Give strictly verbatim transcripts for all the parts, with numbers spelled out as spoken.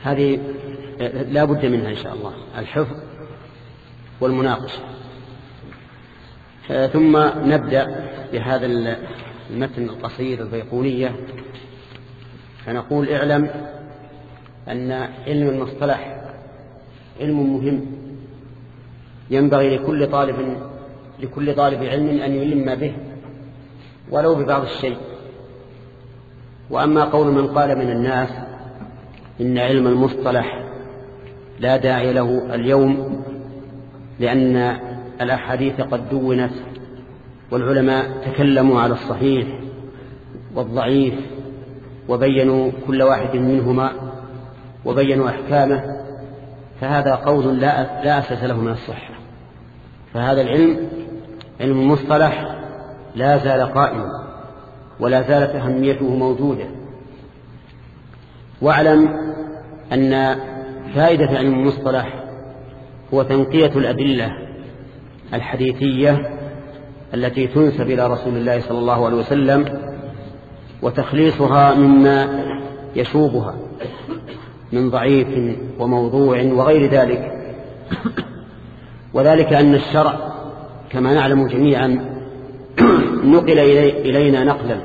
هذه لا بد منها إن شاء الله، الحفظ والمناقشة. ثم نبدأ بهذا المتن القصير البيقونية، فنقول: اعلم أن علم المصطلح علم مهم، ينبغي لكل طالب لكل طالب علم أن يلم به ولو ببعض الشيء. وأما قول من قال من الناس إن علم المصطلح لا داعي له اليوم لأن الأحاديث قد دونت والعلماء تكلموا على الصحيح والضعيف وبينوا كل واحد منهما وبينوا أحكامه، فهذا قول لا, لا أساس له من الصحة. فهذا العلم علم المصطلح لا زال قائما ولا زالت أهميته موجودة. واعلم أن فائدة علم المصطلح هو تنقية الأدلة الحديثية التي تنسب إلى رسول الله صلى الله عليه وسلم وتخليصها مما يشوبها من ضعيف وموضوع وغير ذلك. وذلك أن الشرع كما نعلم جميعا نقل إلينا نقلا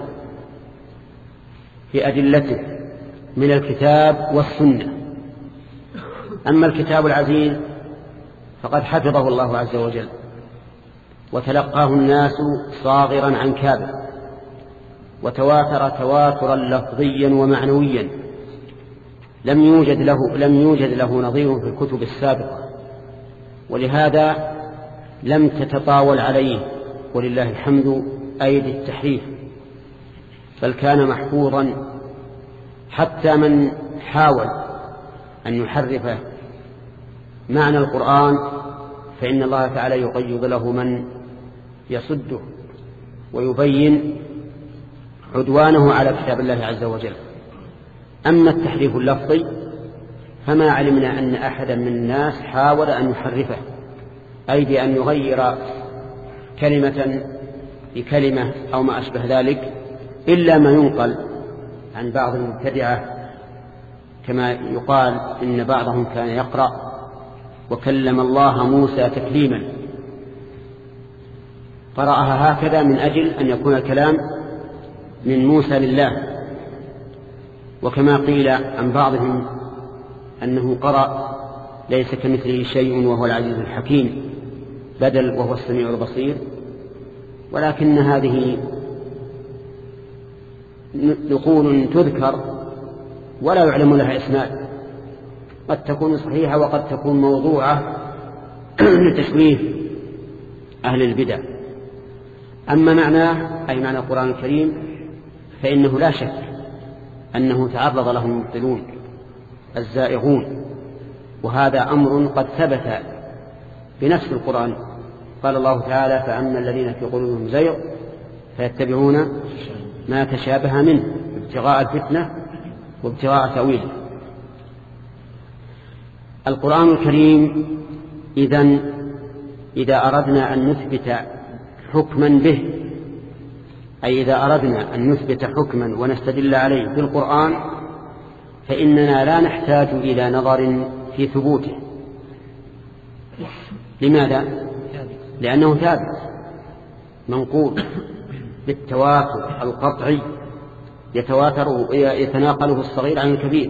في أدلته من الكتاب والسنة. أما الكتاب العزيز فقد حفظه الله عز وجل وتلقاه الناس صاغرا عن كابر، وتواتر تواترا لفظيا ومعنويا لم يوجد له لم يوجد له نظير في الكتب السابقة، ولهذا لم تتطاول عليه ولله الحمد أيدي التحريف، بل كان محفوظا. حتى من حاول أن يحرف معنى القرآن فإن الله تعالى يقيض له من يصده ويبين عدوانه على كتاب الله عز وجل. أما التحريف اللفظي فما علمنا أن أحدا من الناس حاول أن يحرفه، أي بأن يغير كلمة بكلمة أو ما أشبه ذلك، إلا ما ينقل عن بعض المبتدعة، كما يقال إن بعضهم كان يقرأ وكلم الله موسى تكليما، قرأها هكذا من أجل أن يكون الكلام من موسى لله. وكما قيل عن بعضهم أنه قرأ ليس كمثله شيء وهو العزيز الحكيم بدل وهو السميع البصير، ولكن هذه نقول تذكر ولا يعلم لها إسناد، قد تكون صحيحة وقد تكون موضوعة لتشويه أهل البدع. أما معناه أي معنى القرآن الكريم فإنه لا شك أنه تعرض له المبطلون الزائغون، وهذا أمر قد ثبت بنفس القرآن. قال الله تعالى: فأما الذين في قلوبهم زيغ فيتبعون ما تشابه منه ابتغاء الفتنة وابتغاء تأويله. القرآن الكريم إذن إذا أردنا أن نثبت حكما به، أي إذا أردنا أن نثبت حكما ونستدل عليه بالقرآن، فإننا لا نحتاج إلى نظر في ثبوته. لماذا؟ لأنه ثابت منقول بالتواتر القطعي يتواتر يتناقله الصغير عن الكبير،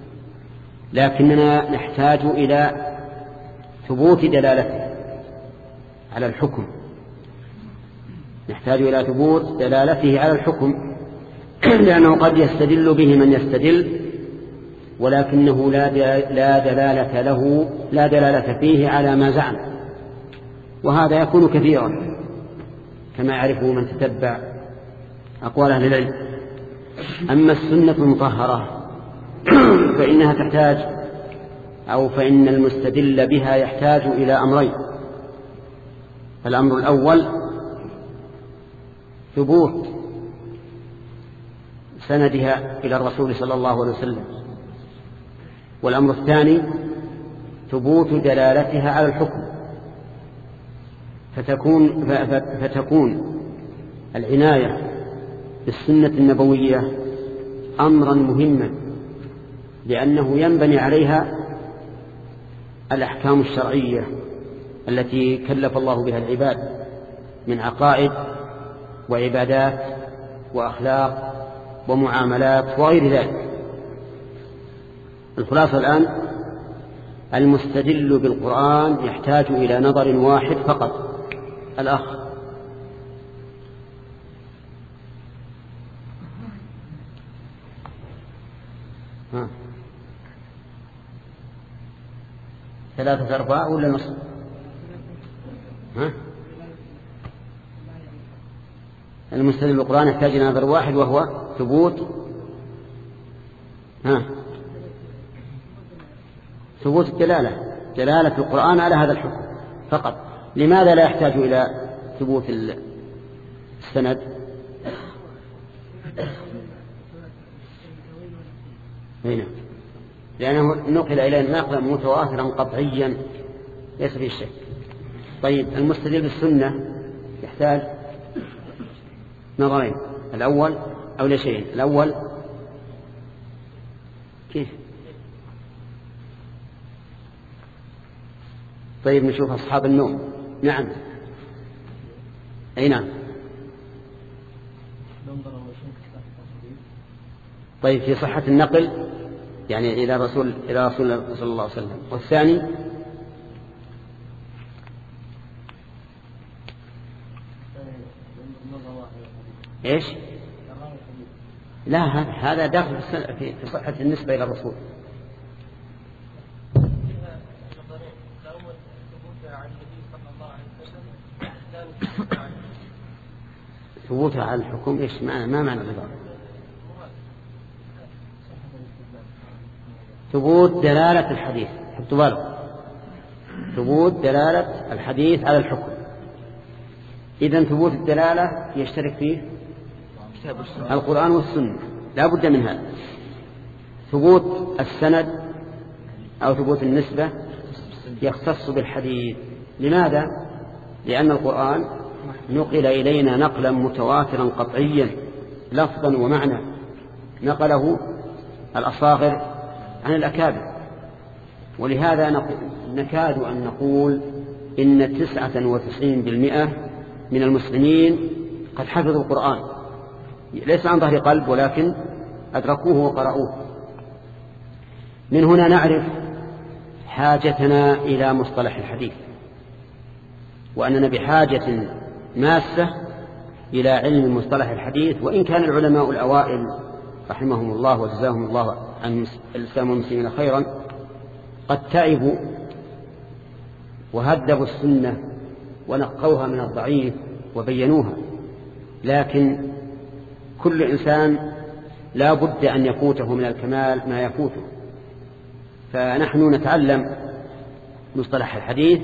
لكننا نحتاج إلى ثبوت دلالته على الحكم، نحتاج إلى ثبوت دلالته على الحكم، لأنه قد يستدل به من يستدل ولكنه لا دلالة له لا دلالة فيه على ما زعم، وهذا يكون كثيرا كما يعرفه من تتبع أقوال أهل العلم. أما السنة المطهرة فإنها تحتاج أو فإن المستدل بها يحتاج إلى أمرين: الأمر الأول ثبوت سندها إلى الرسول صلى الله عليه وسلم، والأمر الثاني ثبوت دلالتها على الحكم. فتكون, فتكون العناية بالسنة النبوية أمرا مهما لأنه ينبني عليها الأحكام الشرعية التي كلف الله بها العباد من عقائد وعبادات وأخلاق ومعاملات وغير ذلك. الخلاصة الآن المستدل بالقرآن يحتاج إلى نظر واحد فقط. الأخ ها. ثلاثة أرباع ولا نصف؟ ها؟ المستدل بالقرآن يحتاج إلى نظر واحد وهو ثبوت ها ثبوت الدلالة، دلالة القرآن على هذا الحكم فقط. لماذا لا يحتاج إلى ثبوت السند؟ هنا لأنه نقل إلينا نقلا متواترا قطعيا ليس فيه شك. طيب المستدل بالسنة يحتاج نظرين، الأول أو لا شيء الأول كيف؟ طيب نشوف أصحاب النوم. نعم أي نعم. طيب في صحة النقل يعني إلى رسول إلى رسول الله صلى الله عليه وسلم. والثاني إيش؟ لا هذا داخل في صحة النسبة إلى الرسول. ثبوتها على الحكم إيش ما ما معنى العبارة؟ ثبوت دلالة الحديث. حطوا بالك، ثبوت دلالة الحديث على الحكم. إذن ثبوت الدلالة يشترك فيه القرآن والسنة لا بد من هذا. ثبوت السند أو ثبوت النسبة يختص بالحديث. لماذا؟ لأن القرآن نقل إلينا نقلا متواترا قطعيا لفظا ومعنى، نقله الأصاغر عن الأكابر. ولهذا نكاد أن نقول إن تسعة وتسعين بالمئة من المسلمين قد حفظوا القرآن ليس عن ظهر قلب ولكن أدركوه وقرأوه. من هنا نعرف حاجتنا إلى مصطلح الحديث، وأننا بحاجة ماسة إلى علم مصطلح الحديث. وإن كان العلماء الأوائل رحمهم الله وجزاهم الله عن الإسلام والمسلمين خيرا قد تعبوا وهذبوا السنة ونقوها من الضعيف وبينوها، لكن كل إنسان لا بد أن يفوته من الكمال ما يفوته. فنحن نتعلم مصطلح الحديث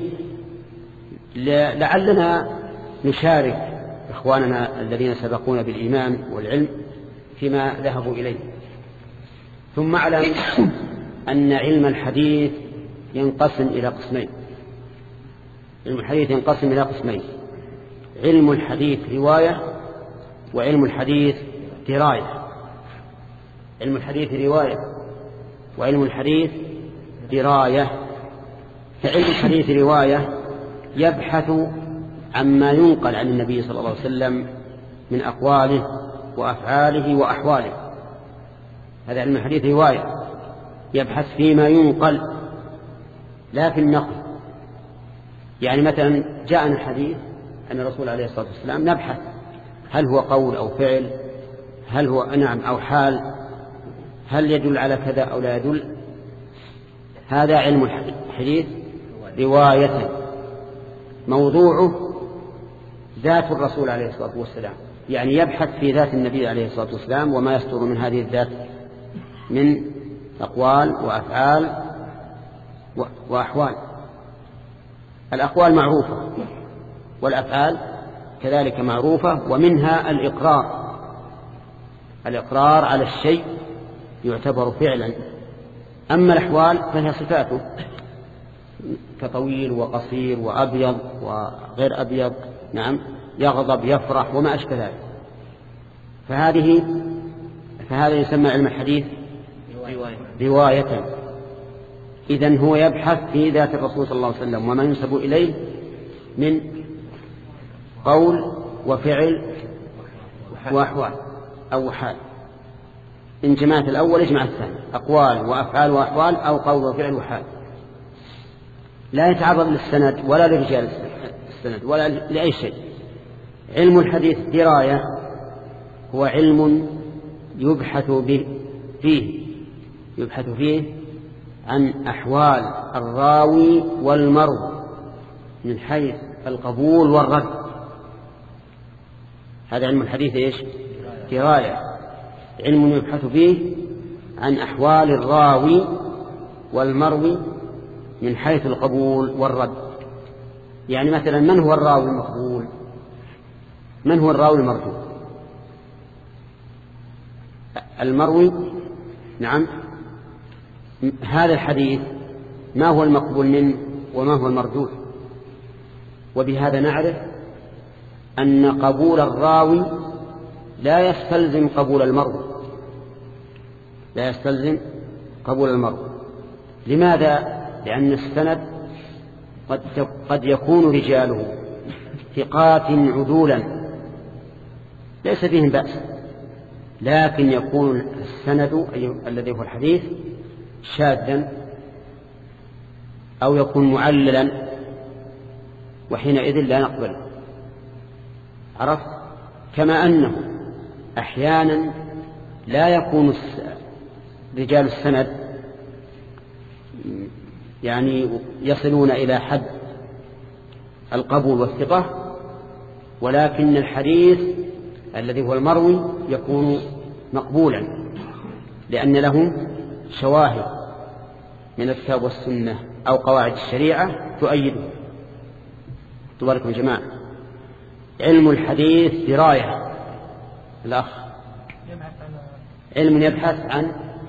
لعلنا نشارك إخواننا الذين سبقونا بالإيمان والعلم فيما ذهبوا إليه. ثم اعلم أن علم الحديث ينقسم إلى قسمين. علم الحديث ينقسم إلى قسمين: علم الحديث رواية، وعلم الحديث دراية. علم الحديث رواية وعلم الحديث دراية. فعلم الحديث رواية يبحث عما ينقل عن النبي صلى الله عليه وسلم من أقواله وأفعاله وأحواله. هذا علم الحديث رواية، يبحث فيما ينقل لا في النقل. يعني مثلا جاءنا الحديث أن الرسول عليه الصلاة والسلام، نبحث هل هو قول أو فعل، هل هو نعم أو حال، هل يدل على كذا أو لا يدل. هذا علم الحديث رواية، موضوعه ذات الرسول عليه الصلاة والسلام، يعني يبحث في ذات النبي عليه الصلاة والسلام وما يصدر من هذه الذات من أقوال وأفعال وأحوال. الأقوال معروفة والأفعال كذلك معروفة، ومنها الإقرار. الإقرار على الشيء يعتبر فعلا. أما الأحوال فهي صفاته كطويل وقصير وأبيض وغير أبيض، نعم، يغضب يفرح وما أشبه ذلك. فهذه فهذا يسمى علم الحديث رواية. رواية. إذن هو يبحث في ذات الرسول صلى الله عليه وسلم وما ينسب إليه من قول وفعل وأحوال أو حال. إن جمعت الأول اجمع الثاني، أقوال وأفعال وأحوال أو قول وفعل وحال. لا يتعرض للسند ولا لرجال السند ولا لأي شيء. علم الحديث دراية هو علم يبحث به فيه يبحث فيه عن أحوال الراوي والمروي من حيث القبول والرد. هذا علم الحديث إيش؟ دراية، علم يبحث فيه عن أحوال الراوي والمروي من حيث القبول والرد. يعني مثلا من هو الراوي المقبول؟ من هو الراوي المردود؟ المروي نعم، هذا الحديث ما هو المقبول منه وما هو المردود. وبهذا نعرف أن قبول الراوي لا يستلزم قبول المروي لا يستلزم قبول المروي. لماذا؟ لأن السند قد قد يكون رجاله ثقات عدولا ليس فيهم بأس، لكن يكون السند الذي هو الحديث شاذا أو يكون معللا، وحينئذ لا نقبل. عرفت؟ كما أنه أحيانا لا يكون رجال السند يعني يصلون إلى حد القبول والثقة، ولكن الحديث الذي هو المروي يكون مقبولا لأن له شواهد من الكتاب والسنة أو قواعد الشريعة تؤيده. تبارك الجماعة. علم الحديث دراية. الأخ علم يبحث عن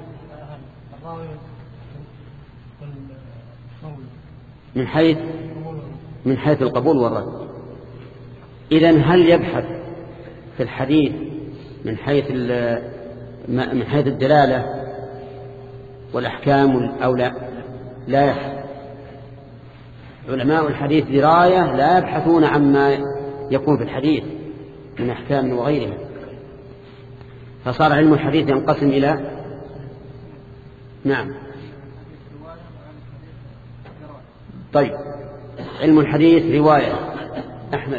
من حيث من حيث القبول والرد. إذن هل يبحث في الحديث من حيث من حيث الدلالة والأحكام أو لا؟ لا يبحث. علماء الحديث دراية لا يبحثون عما يكون في الحديث من أحكام وغيرها. فصار علم الحديث ينقسم إلى نعم. طيب، علم الحديث رواية. أحمد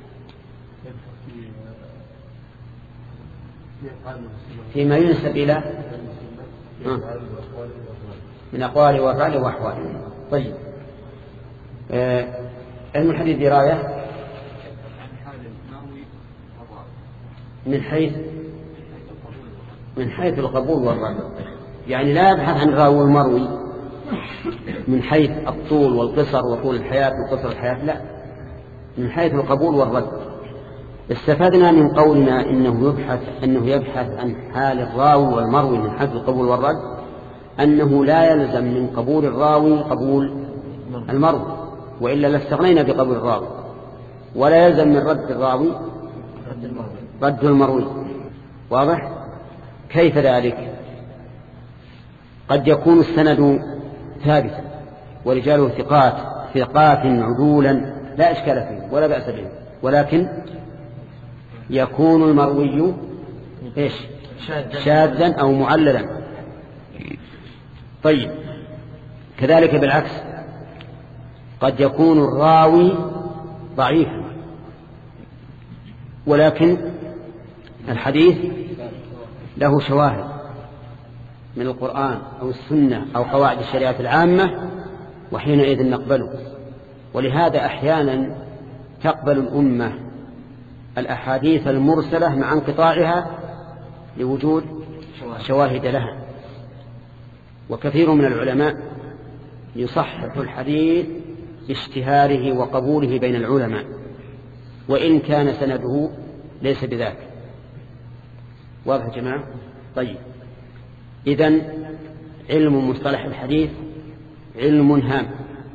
فيما ينسب إلى من أقوال وأفعال وأحوال. طيب، آه علم الحديث دراية من حيث من حيث القبول والرد. يعني لا يبحث عن الراوي المروي من حيث الطول والقصر وطول الحياة وقصر الحياة، لا، من حيث القبول والرد. استفدنا من قولنا إنه يبحث أنه يبحث عن حال الراوي والمروي من حيث القبول والرد أنه لا يلزم من قبول الراوي قبول المروي، وإلا لاستغنينا بقبول الراوي، ولا يلزم من رد الراوي رد المروي. واضح؟ كيف ذلك؟ قد يكون السند ثابتا ورجاله ثقات ثقات عدولا لا إشكال فيه ولا بأس به، ولكن يكون المروي إيش؟ شاذا أو معللا. طيب، كذلك بالعكس قد يكون الراوي ضعيفا ولكن الحديث له شواهد من القرآن أو السنة أو قواعد الشريعة العامة، وحينئذ نقبله. ولهذا أحيانا تقبل الأمة الأحاديث المرسلة مع انقطاعها لوجود شواهد لها. وكثير من العلماء يصحح الحديث باشتهاره وقبوله بين العلماء وإن كان سنده ليس بذاك. واضح يا جماعة؟ طيب، إذن علم مصطلح الحديث علم هام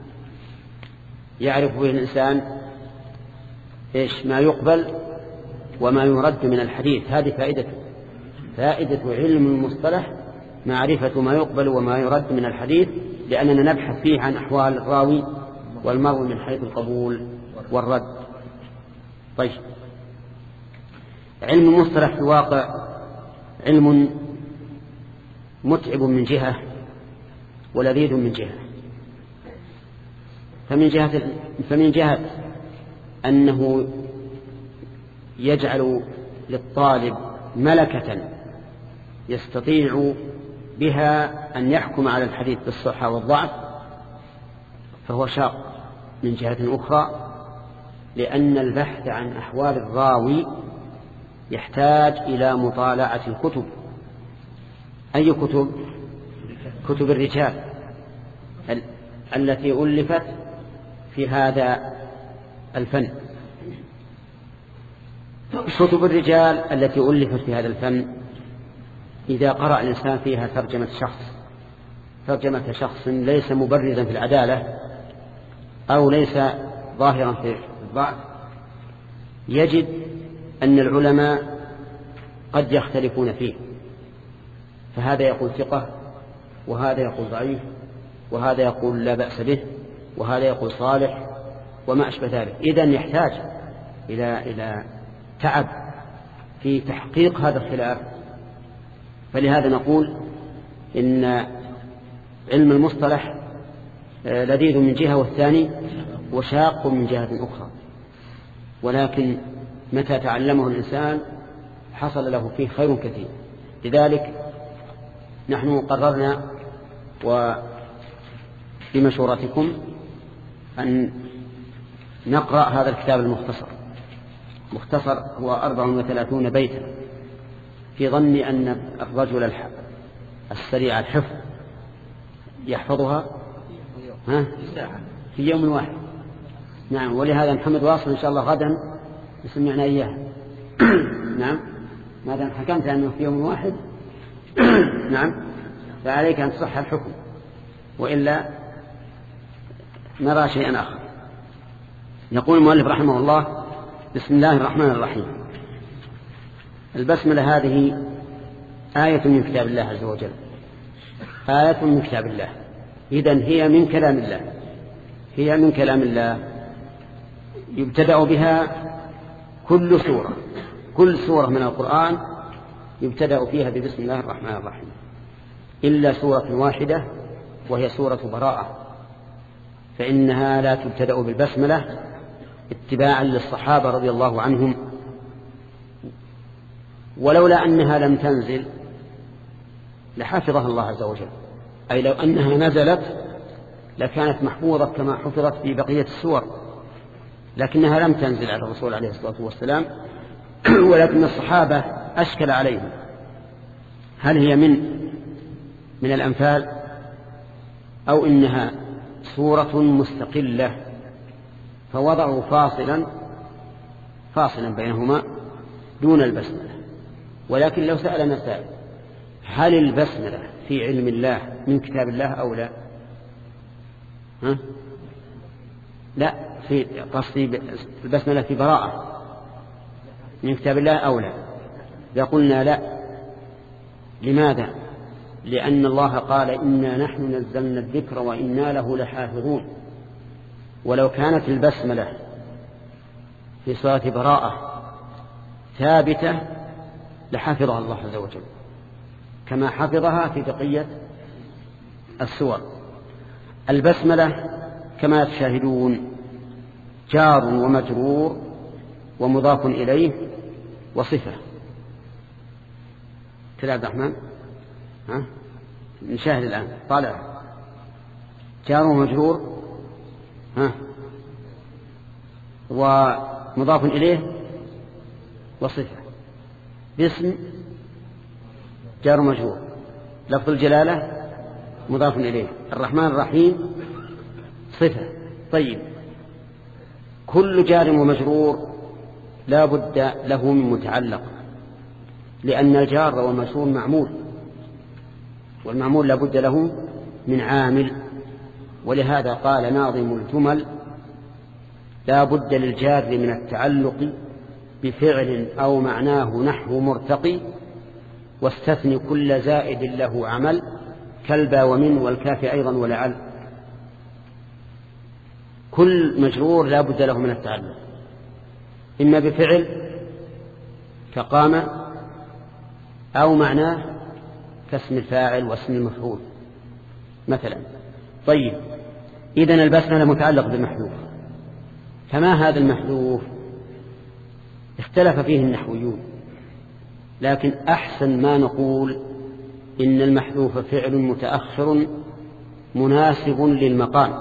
يعرف به الإنسان إيش ما يقبل وما يرد من الحديث. هذه فائدته فائدة علم المصطلح معرفة ما يقبل وما يرد من الحديث، لأننا نبحث فيه عن أحوال الراوي والمروي من حيث القبول والرد. طيب، علم المصطلح في الواقع علم متعب من جهة ولذيذ من جهة. فمن جهة, فمن جهة أنه يجعل للطالب ملكة يستطيع بها أن يحكم على الحديث بالصحة والضعف، فهو شاق. من جهة أخرى لأن البحث عن أحوال الراوي يحتاج إلى مطالعة الكتب. أي كتب؟ كتب الرجال ال- التي ألفت في هذا الفن. كتب الرجال التي ألفت في هذا الفن إذا قرأ الإنسان فيها ترجمة شخص ترجمة شخص ليس مبرزا في العدالة أو ليس ظاهرا في الضعف، يجد أن العلماء قد يختلفون فيه، فهذا يقول ثقة وهذا يقول ضعيف وهذا يقول لا بأس به وهذا يقول صالح وما أشبه ذلك. إذن يحتاج إلى إلى تعب في تحقيق هذا الخلاف. فلهذا نقول إن علم المصطلح لذيذ من جهة والثاني وشاق من جهة أخرى، ولكن متى تعلمه الإنسان حصل له فيه خير كثير. لذلك نحن قررنا وبمشورتكم أن نقرأ هذا الكتاب المختصر. مختصر هو أربع وثلاثون بيتا، في ظن أن الرجل السريع الحفظ يحفظها ها في يوم واحد. نعم، ولهذا محمد واصل إن شاء الله غدا يسمعنا إياه. نعم، ما دام حكمت أنه في يوم واحد نعم فعليك أن تصح الحكم، وإلا نرى شيئا آخر. يقول المؤلف رحمه الله: بسم الله الرحمن الرحيم. البسملة هذه آية من كتاب الله عز وجل، آية من كتاب الله، إذن هي من كلام الله، هي من كلام الله يبتدأ بها كل سورة، كل سورة من القرآن يبتدأ فيها ببسم الله الرحمن الرحيم، إلا سورة واحدة وهي سورة براءة، فإنها لا تبتدأ بالبسملة اتباعا للصحابة رضي الله عنهم، ولولا أنها لم تنزل لحفظها الله عز وجل، أي لو أنها نزلت لكانت محفوظة كما حفظت في بقية السور، لكنها لم تنزل على الرسول عليه الصلاة والسلام. ولكن الصحابة أشكل عليهم هل هي من من الأنفال أو إنها سورة مستقلة، فوضعوا فاصلا فاصلا بينهما دون البسملة. ولكن لو سألنا سائل هل البسملة في علم الله من كتاب الله أو لا؟ ها؟ لا، في قصدي البسملة في براءة من كتاب الله أو لا؟ يقولنا لا. لماذا؟ لأن الله قال: إنا نحن نزلنا الذكر وإنا له لحافظون. ولو كانت البسملة في سورة براءة ثابتة لحفظها الله عز وجل كما حفظها في بقية السور. البسملة كما تشاهدون جار ومجرور ومضاف إليه وصفة. كده عبد الرحمن، ها نشاهد الآن، طالع جار ومجرور ها ومضاف إليه وصفة. باسم جار ومجرور، لفظ الجلالة مضاف إليه، الرحمن الرحيم صفة. طيب، كل جار ومجرور لا بد له من متعلق، لأن الجار والمجرور معمول، والمعمول لا بد له من عامل. ولهذا قال ناظم الجمل: لا بد للجار من التعلق بفعل أو معناه نحو مرتقي، واستثني كل زائد له عمل كالبا ومن والكاف أيضا ولعل. كل مجرور لا بد له من التعلق إما بفعل كقام أو معناه كاسم الفاعل واسم المفعول مثلا. طيب إذن البسملة متعلق بالمحذوف، فما هذا المحذوف؟ اختلف فيه النحويون، لكن أحسن ما نقول إن المحذوف فعل متأخر مناسب للمقام،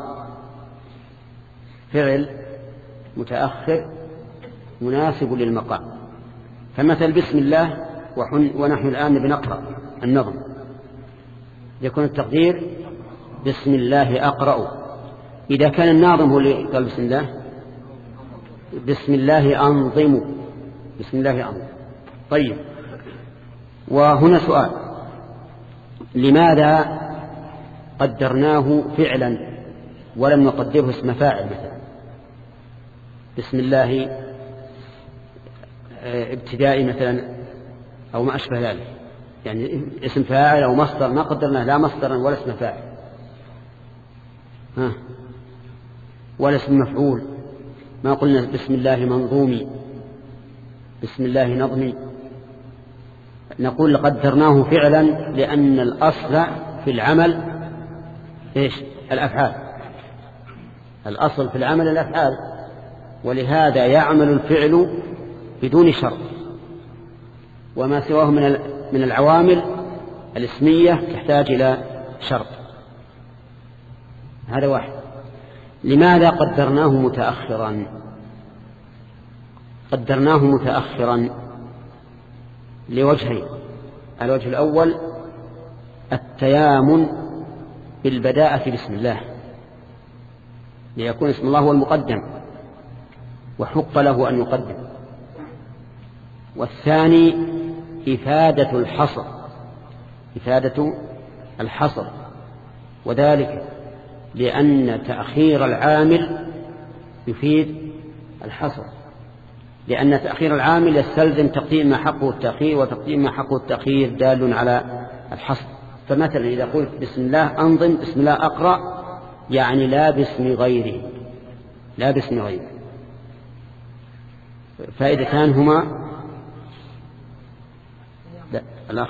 فعل متأخر مناسب للمقام. فمثل بسم الله ونحن الآن بنقرأ النظم يكون التقدير بسم الله أقرأ. إذا كان الناظم هو اللي قال بسم الله، بسم الله أنظم، بسم الله أنظم. طيب وهنا سؤال، لماذا قدرناه فعلا ولم نقدره اسم فاعل مثلا؟ بسم الله ابتدائي مثلا أو ما أشبه ذلك، يعني اسم فاعل أو مصدر ما قدرناه لا مصدرا ولا اسم فاعل ها ولا اسم مفعول، ما قلنا بسم الله منظومي بسم الله نظمي. نقول قدرناه فعلا لأن الأصل في العمل إيش؟ الأفعال، الأصل في العمل الأفعال، ولهذا يعمل الفعل بدون شرط، وما سواه من من العوامل الاسمية تحتاج إلى شرط. هذا واحد. لماذا قدرناه متأخرا؟ قدرناه متأخرا لوجهين. الوجه الأول التيامن بالبداءة بسم الله، ليكون اسم الله هو المقدم وحق له أن يقدم. والثاني إفادة الحصر، إفادة الحصر، وذلك لأن تأخير العامل يفيد الحصر، لأن تأخير العامل يستلزم تقديم ما حقه التأخير، وتقديم ما حقه التأخير دال على الحصر. فمثلا إذا قلت بسم الله أنظم، بسم الله أقرأ، يعني لا باسم غيره، لا باسم غيره. فائدتان هما لا الأخ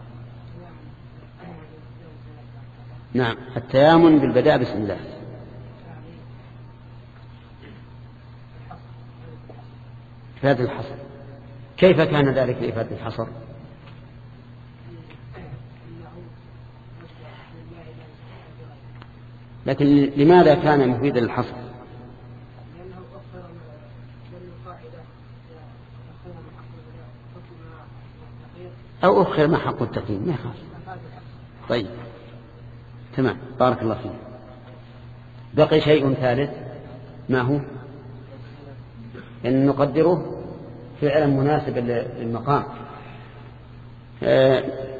نعم التيامن بالبداء بسم الله. إفادة الحصر، كيف كان ذلك لإفادة الحصر؟ لكن لماذا كان مفيدا للحصر؟ أو أخر ما حق التقييم ما يخاف. طيب تمام، بارك الله فيك. بقي شيء ثالث، ما هو؟ أن نقدره فعلا مناسبا للمقام. آه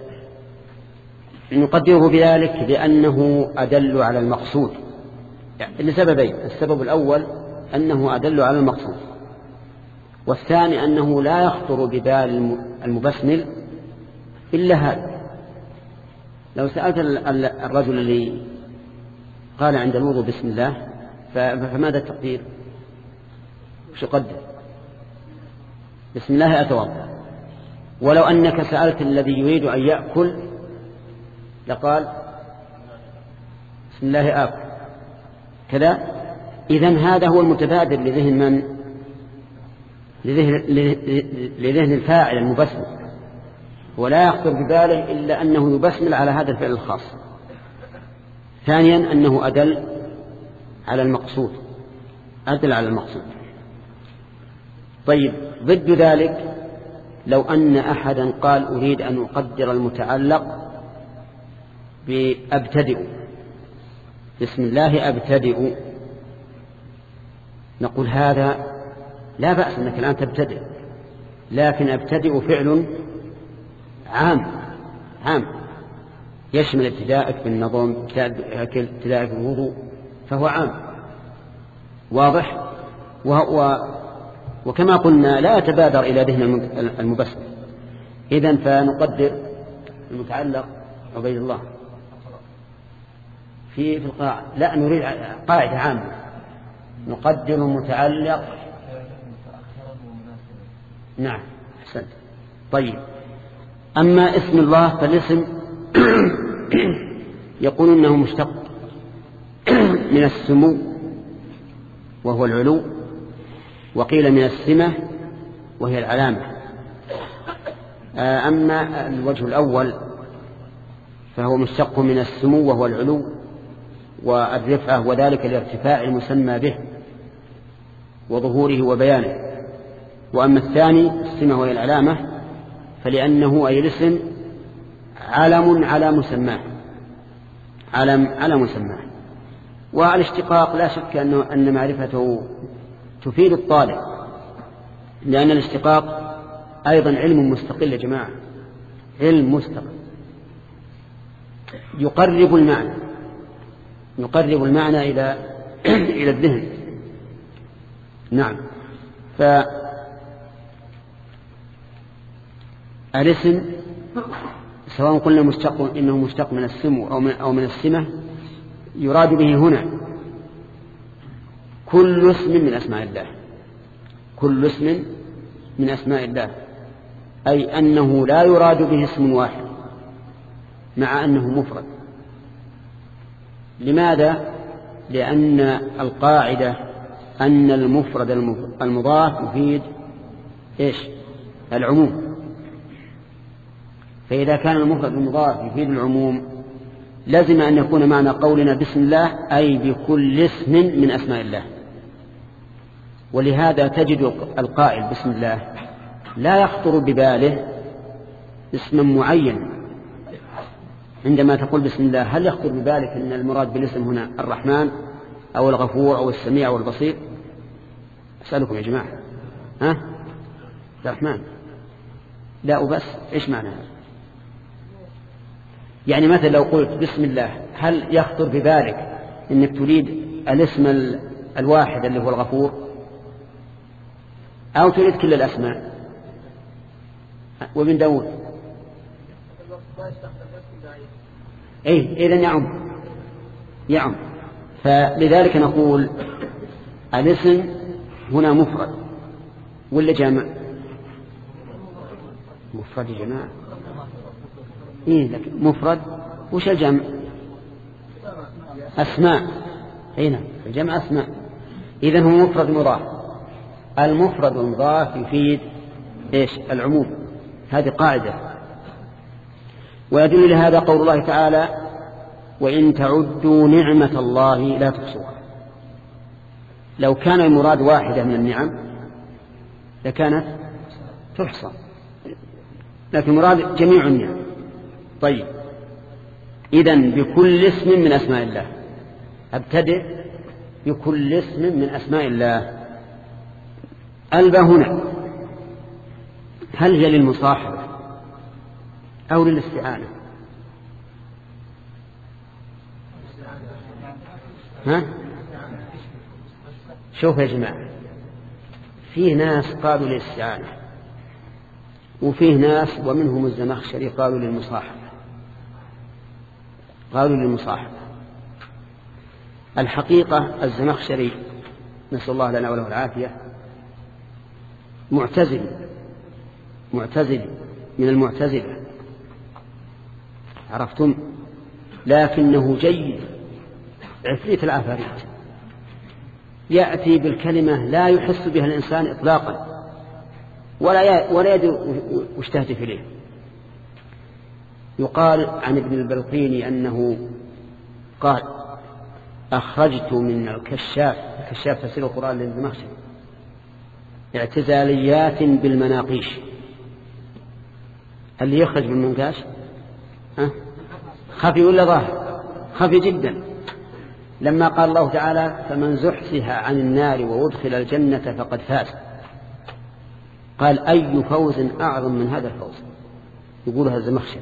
نقدره بذلك لأنه أدل على المقصود، يعني لسببين. السبب الأول أنه أدل على المقصود، والثاني أنه لا يخطر ببال المبسمل إلا هذا. لو سألت الرجل اللي قال عند الوضوء بسم الله فماذا التقدير؟ وش يقدر؟ بسم الله أتوضأ. ولو أنك سألت الذي يريد أن يأكل لقال بسم الله آكل كذا. إذن هذا هو المتبادر لذهن من؟ لذهن, لذهن الفاعل المبسمل، ولا يخطر بباله إلا أنه يبسمل على هذا الفعل الخاص. ثانيا أنه أدل على المقصود، أدل على المقصود. طيب ضد ذلك لو أن أحدا قال أريد أن أقدر المتعلق بأبتدئ، بسم الله أبتدئ، نقول هذا لا بأس أنك الآن تبتدئ، لكن أبتدئ فعل عام عام يشمل ابتدائك بالنظم، ابتدائك بالوضوء، فهو عام واضح. وهو وكما قلنا لا يتبادر إلى ذهن المبسم. إذن فنقدر المتعلق عبيد الله في في القاعدة. لا، نريد قاعدة عامة. نقدر المتعلق. نعم أحسنت. طيب، أما اسم الله فالاسم يقول إنه مشتق من السمو وهو العلو، وقيل من السمة وهي العلامة. أما الوجه الأول فهو مشتق من السمو وهو العلو والرفعة، وذلك لارتفاع المسمى به وظهوره وبيانه. وأما الثاني السمة وهي العلامة فلأنه أي الاسم علم على مسماه، علم على مسماه. والاشتقاق لا شك أنه أن معرفته تفيد الطالب، لأن الاشتقاق أيضا علم مستقل يا جماعة، علم مستقل يقرب المعنى يقرب المعنى إلى إلى الذهن. نعم. فالاسم سواء قلنا مشتق إنه مشتق من السمو أو من, أو من السمة، يراد به هنا كل اسم من أسماء الله، كل اسم من أسماء الله، أي أنه لا يراد به اسم واحد مع أنه مفرد. لماذا؟ لأن القاعدة أن المفرد المضاف يفيد إيش؟ العموم. فإذا كان المفرد المضاف يفيد العموم لازم أن يكون معنى قولنا بسم الله أي بكل اسم من أسماء الله. ولهذا تجد القائل بسم الله لا يخطر بباله اسما معين. عندما تقول بسم الله هل يخطر ببالك أن المراد بالاسم هنا الرحمن أو الغفور أو السميع أو البصير؟ أسألكم يا جماعة، ها؟ الرحمن لا وبس، إيش معنى هذا؟ يعني مثلا لو قلت بسم الله هل يخطر ببالك أنك تريد الاسم الواحد اللي هو الغفور أو تريد كل الأسماء؟ وابن داود أي إذن يعم يعم فلذلك نقول الاسم هنا مفرد ولا جمع؟ مفرد يا جماعة. إيه لكن مفرد وش الجمع؟ أسماء. هنا الجمع أسماء. إذن هو مفرد مضاف. المفرد المضاف يفيد إيش؟ العموم. هذه قاعدة. ويدل لهذا قول الله تعالى وإن تعدوا نعمة الله لا تحصوها. لو كان المراد واحدة من النعم لكانت تحصى، لكن المراد جميع النعم. طيب، إذن بكل اسم من أسماء الله. أبتدئ بكل اسم من أسماء الله. الباء هنا هل هي للمصاحبة أو للاستعانة؟ ها؟ شوف يا جماعة، فيه ناس قالوا للاستعانة وفيه ناس ومنهم الزمخشري قالوا للمصاحبة قالوا للمصاحبة. الحقيقة الزمخشري نسأل الله لنا وله العافية معتزل معتزل من المعتزلة، عرفتم؟ لكنه جيد عفريت العفاريت، يأتي بالكلمة لا يحس بها الإنسان إطلاقا ولا ولا يدري وش تهدف إليه. يقال عن ابن البلقيني أنه قال أخرجت من الكشاف الكشاف تفسير القرآن للزمخشري اعتزاليات بالمناقيش. اللي يخرج من المنقاش ها؟ خفي ولا ظاهر؟ خفي جدا. لما قال الله تعالى فمن زحزح عن النار وأدخل الجنة فقد فاز، قال أي فوز أعظم من هذا الفوز؟ يقولها الزمخشري.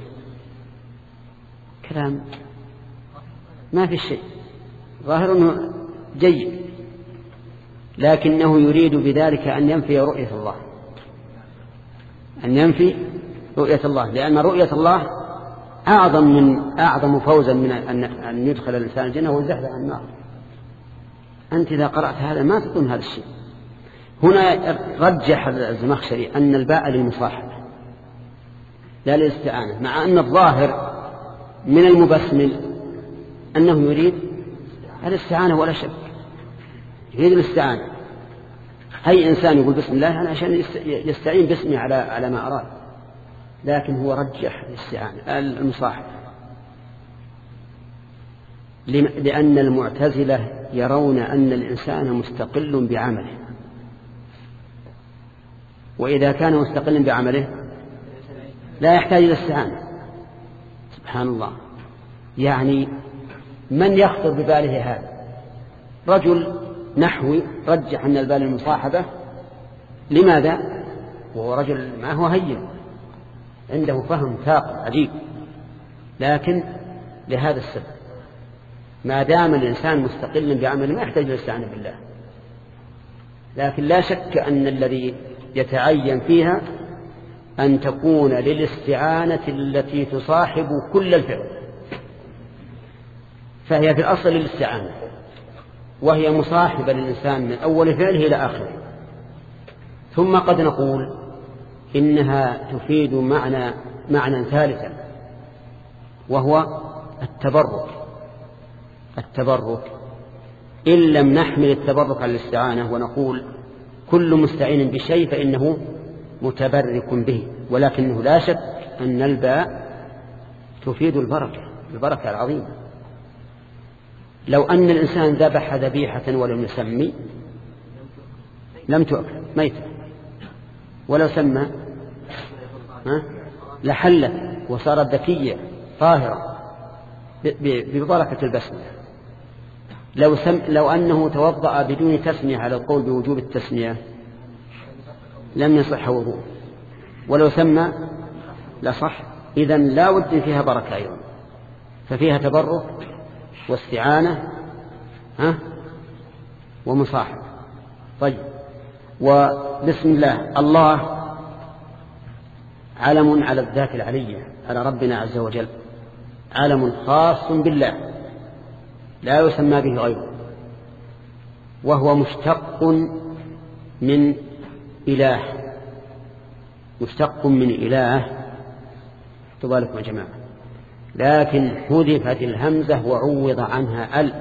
كلام ما في شيء، ظاهر أنه جيد، لكنه يريد بذلك أن ينفي رؤية الله، أن ينفي رؤية الله، لأن رؤية الله أعظم من أعظم فوزا من أن يدخل الإنسان الجنة ويزحزح عن النار. أنت إذا قرأت هذا ما تظن هذا الشيء. هنا رجح الزمخشري أن الباء للمصاحبة لا للاستعانة، مع أن الظاهر من المبسمل أنه يريد الاستعانة ولا شك، يريد الاستعانة. أي إنسان يقول بسم الله أنا عشان يستعين باسمي على على ما أراد، لكن هو رجح الاستعانة المصاحبة، لأن المعتزلة يرون أن الإنسان مستقل بعمله، وإذا كان مستقلا بعمله لا يحتاج إلى الاستعانة. سبحان الله، يعني من يخطر بباله هذا؟ رجل نحوي رجح أن البال المصاحبة. لماذا؟ وهو رجل ما هو هين، عنده فهم ثاقب عجيب، لكن لهذا السبب ما دام الإنسان مستقلا بعمله ما يحتاج للاستعانة بالله. لكن لا شك أن الذي يتعين فيها أن تكون للاستعانة التي تصاحب كل الفعل، فهي في الأصل للاستعانة، وهي مصاحبة للإنسان من أول فعله إلى آخره. ثم قد نقول إنها تفيد معنى معنى ثالثا، وهو التبرك. التبرك إن لم نحمل التبرك على الاستعانة ونقول كل مستعين بشيء فإنه متبرك به، ولكنه لا شك أن الباء تفيد البركة، البركة العظيمة. لو أن الإنسان ذبح ذبيحة ولم يسمي لم تؤكل ميتة، ولو سمى لحلت وصارت ذكية طاهرة ببركة البسمة. لو, سم لو أنه توضأ بدون تسمية على القول بوجوب التسمية لم يصح وضوء، ولو سمى لصح. إذن لا ود فيها بركة أيضا، ففيها تبرك واستعانة ها ومصاحبة. طيب، وبسم الله، الله علم على الذات العلية، على ربنا عز وجل، علم خاص بالله لا يسمى به غيره، وهو مشتق من إله، مشتق من إله تبارك يا جماعة، لكن حذفت الهمزة وعوض عنها ال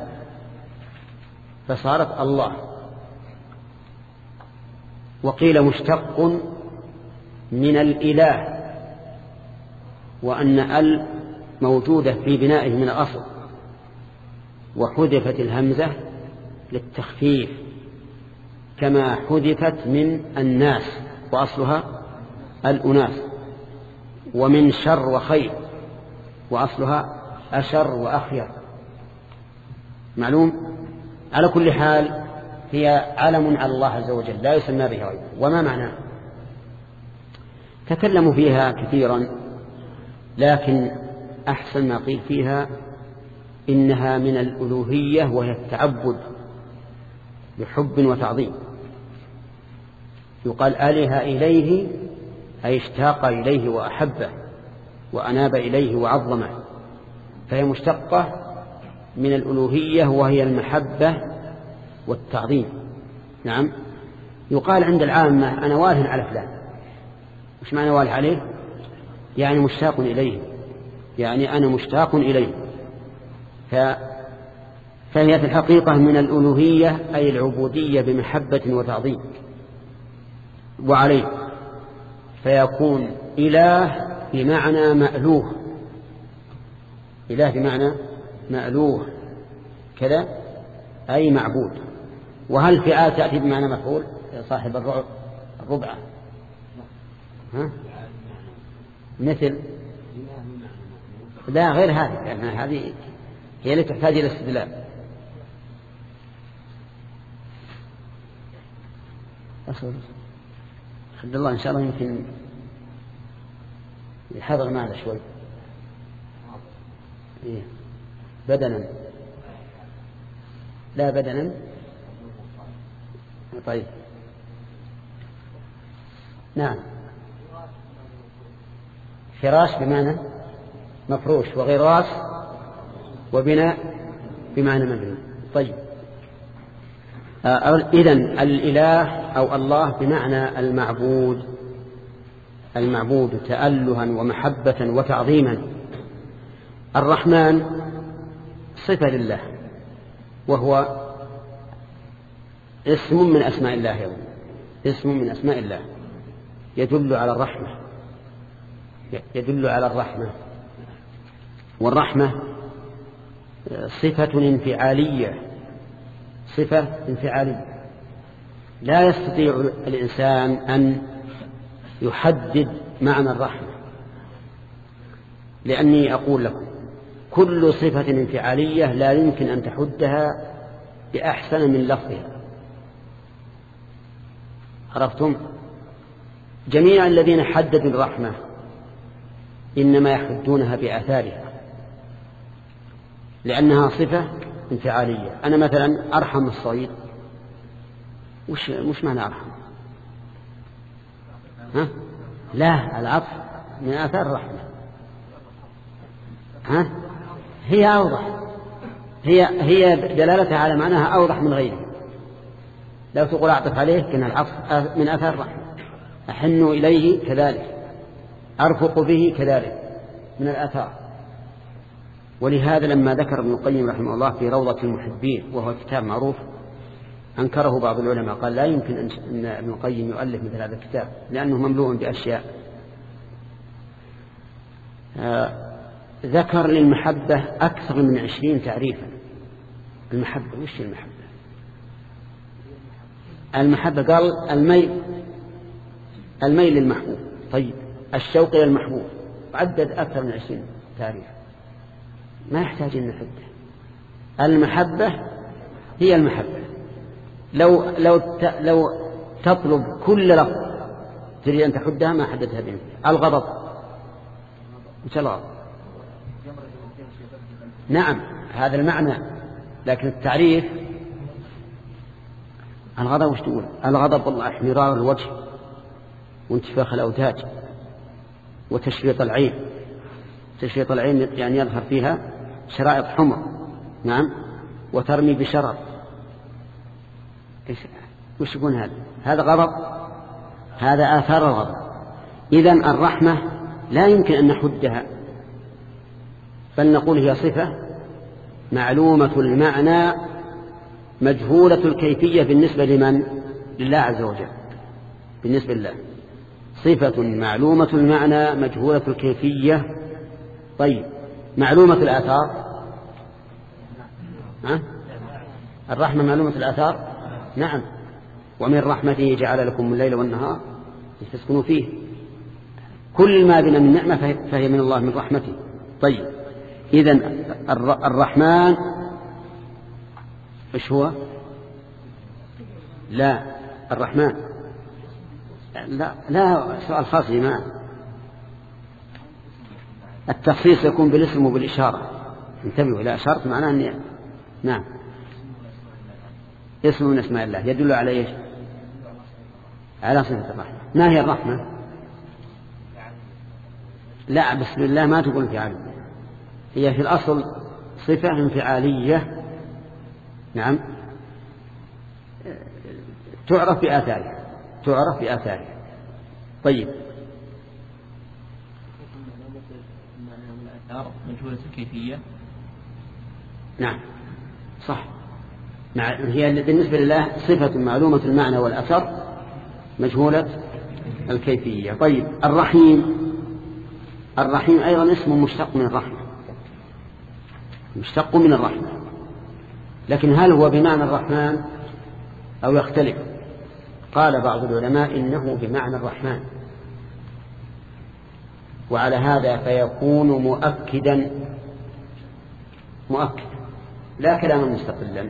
فصارت الله. وقيل مشتق من الإله، وأن ال موجودة في بنائه من الأصل، وحذفت الهمزة للتخفيف، كما حذفت من الناس وأصلها الأناس، ومن شر وخير وأصلها أشر وأخير. معلوم؟ على كل حال هي علم على الله عز وجل لا يسمى به غيره. وما معناه؟ تكلموا فيها كثيرا، لكن أحسن ما قيل فيها إنها من الألوهية، وهي التعبد بحب وتعظيم. يقال آله إليه أي اشتاق إليه وأحبه وأناب إليه وعظمه، فهي مشتقة من الألوهية وهي المحبة والتعظيم. نعم، يقال عند العامة أنا واله على فلان. وش معنى واله عليه؟ يعني مشتاق إليه، يعني أنا مشتاق إليه. فهي في الحقيقة من الألوهية أي العبودية بمحبة وتعظيم وعليه، فيكون إله بمعنى مألوه، إله بمعنى مألوه كذا أي معبود. وهل فعال تأتي بمعنى مفعول صاحب الربعة؟ ها؟ مثل لا غير هذه، لأن يعني هذه هي اللي تحتاج إلى استدلال. عبد الله إن شاء الله يمكن يحضر معنا شوي. إيه؟ بدنا لا بدنا. طيب نعم، فراش بمعنى مفروش وغراس وبناء بمعنى مبني. طيب إذن الإله أو الله بمعنى المعبود، المعبود تألها ومحبة وتعظيما. الرحمن صفة لله وهو اسم من أسماء الله يوم. اسم من أسماء الله يدل على الرحمة، يدل على الرحمة. والرحمة صفة انفعالية، صفة انفعالية لا يستطيع الإنسان أن يحدد معنى الرحمة، لأني أقول لكم كل صفة انفعالية لا يمكن أن تحدها بأحسن من لفظها. عرفتم؟ جميع الذين حددوا الرحمة إنما يحدونها بآثارها، لأنها صفة انفعالية. أنا مثلا أرحم الصغير، وش, وش معنى أرحم؟ ها؟ لا، العطف من آثار الرحمة. ها؟ هي أوضح، هي هي دلالتها على معناها أوضح من غيره. لو تقول أعطف عليه كان العطف من آثار الرحمة. أحن إليه كذلك، أرفق به كذلك من الآثار. ولهذا لما ذكر ابن القيم رحمه الله في روضة المحبين، وهو كتاب معروف، أنكره بعض العلماء، قال لا يمكن أن ابن القيم يؤلف مثل هذا الكتاب لأنه مملوء بأشياء. آه ذكر للمحبة أكثر من عشرين تعريفا. المحبة وش المحبة؟ المحبة قال الميل، الميل للمحبوب. طيب الشوق إلى المحبوب عدد أكثر من عشرين تعريف، ما يحتاج أن نحده. المحبة هي المحبة. لو لو لو تطلب كل لفظ تريد أن تحدها ما حددها بينك. الغضب وش الغضب؟ نعم هذا المعنى، لكن التعريف الغضب وش تقول؟ الغضب والله احمرار الوجه وانتفاخ الأوداج وتشريط العين. تشريط العين يعني يظهر فيها شرائط حمر، نعم، وترمي بشرر. وش يكون هذا؟ هذا غضب، هذا آثار الغضب. إذن الرحمة لا يمكن أن نحدها، بل نقول هي صفة معلومة المعنى مجهولة الكيفية بالنسبة لمن؟ لله عز وجل. بالنسبة لله صفة معلومة المعنى مجهولة الكيفية. طيب معلومة الآثار؟ ها؟ الرحمة معلومة الآثار؟ نعم. ومن رحمته جعل لكم الليل والنهار لتسكنوا فيه. كل ما بنا من نعمة فهي من الله من رحمته. طيب إذن الرحمن إيش هو؟ لا الرحمن لا لا سؤال خاص يا جماعة. التخصيص يكون بالاسم وبالإشارة. انتبهوا إلى أشارة معناه أن نعم اسم من اسماء الله يدل على إيش؟ على صفة الرحمة. ما هي الرحمة؟ لا بسم الله ما تقول انفعال، هي في الأصل صفة انفعالية، نعم، تعرف بآثارها، تعرف بآثارها. طيب مجهولة الكيفية. نعم صح. هي بالنسبة لله صفة معلومة المعنى والأثر مجهولة الكيفية. طيب الرحيم، الرحيم أيضا اسم مشتق من الرحمة، مشتق من الرحمة، لكن هل هو بمعنى الرحمن أو يختلف؟ قال بعض العلماء إنه بمعنى الرحمن، وعلى هذا فيكون مؤكدا، مؤكد لا كلاما مستقلا.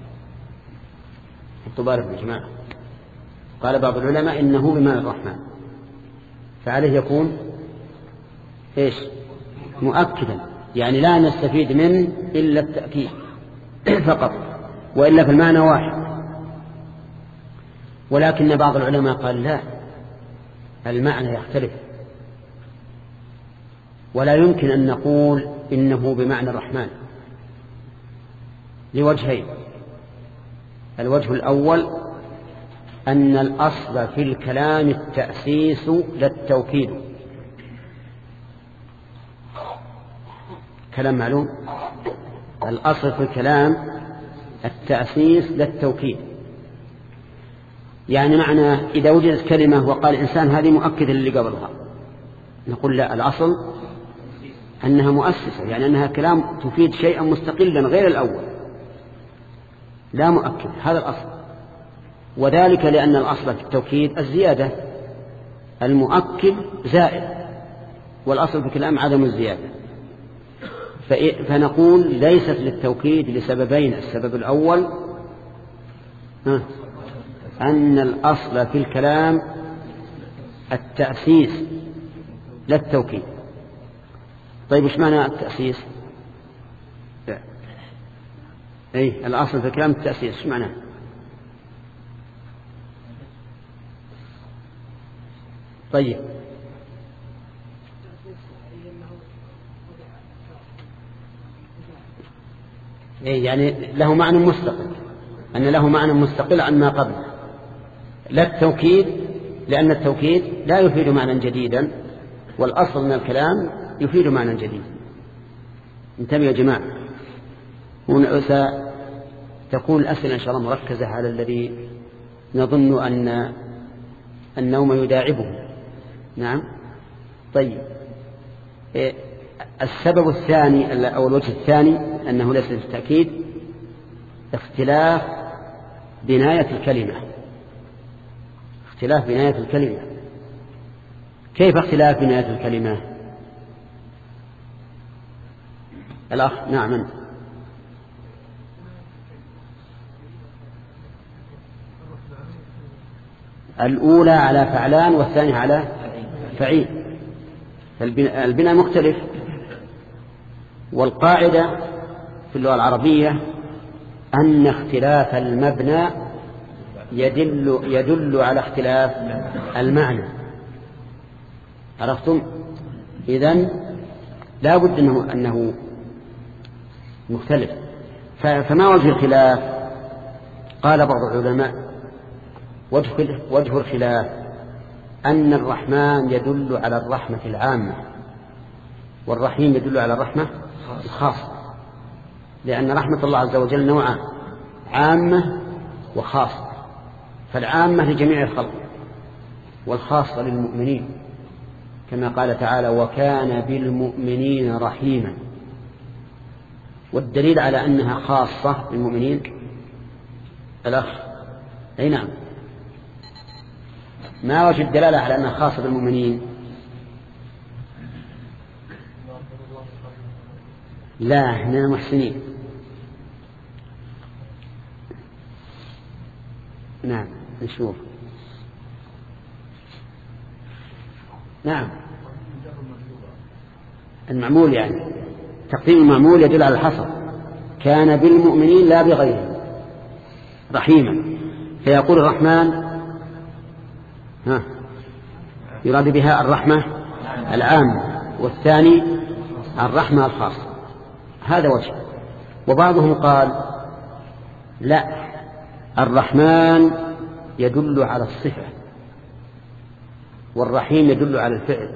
الطبارف يا جماعة قال بعض العلماء إنه بمعنى الرحمن، فعليه يكون إيش؟ مؤكدا، يعني لا نستفيد منه إلا التأكيد فقط، وإلا في المعنى واحد. ولكن بعض العلماء قال لا، المعنى يختلف، ولا يمكن أن نقول إنه بمعنى الرحمن لوجهين. الوجه الأول أن الأصل في الكلام التأسيس لا التوكيد. كلام معلوم، الأصل في الكلام التأسيس لا التوكيد. يعني معنى إذا وجدت كلمة وقال الإنسان هذه مؤكدة للي قبلها، نقول لا، الأصل أنها مؤسسة، يعني أنها كلام تفيد شيئا مستقلا غير الأول، لا مؤكد، هذا الأصل. وذلك لأن الأصل في التوكيد الزيادة، المؤكد زائد، والأصل في الكلام عدم الزيادة. فنقول ليست للتوكيد لسببين. السبب الأول أن الأصل في الكلام التأسيس لا التوكيد. طيب إيش معنى التأسيس؟ أي الأصل في الكلام التأسيس، إيش معناه؟ طيب أي يعني له معنى مستقل، أن له معنى مستقل عن ما قبله، لا التوكيد، لأن التوكيد لا يفيد معنى جديدا، والأصل من الكلام يفيد معنى جديد. انتبهوا يا جماعة، ستكون الأسئلة إن شاء الله مركزة على الذي نظن أن النوم يداعبه. نعم. طيب السبب الثاني أو الوجه الثاني أنه ليس للتأكيد اختلاف بناية الكلمة. اختلاف بناية الكلمة. كيف اختلاف بناية الكلمة؟ الأخ نعم. الأولى على فعلان والثانية على فعيل، البناء مختلف. والقاعدة في اللغة العربية أن اختلاف المبنى يدل, يدل على اختلاف المعنى. عرفتم؟ إذن لا بد أنه, أنه مختلف. فما وجه الخلاف؟ قال بعض العلماء وجه, وجه الخلاف أن الرحمن يدل على الرحمة العامة، والرحيم يدل على الرحمة الخاصة، لأن رحمة الله عز وجل نوعان، عامة وخاصة. فالعامة لجميع الخلق، والخاصة للمؤمنين، كما قال تعالى وكان بالمؤمنين رحيما. والدليل على أنها خاصة بالمؤمنين الأخ أي نعم، ما وجه الدلالة على أنها خاصة بالمؤمنين؟ لا، احنا محسنين. نعم نشوف. نعم المعمول، يعني تقديم المعمول يدل على الحصر. كان بالمؤمنين لا بغيرهم رحيما، فيقول الرحمن ها يراد بها الرحمة العامة، والثاني الرحمة الخاصة. هذا وجه. وبعضهم قال لا، الرحمن يدل على الصفة، والرحيم يدل على الفعل.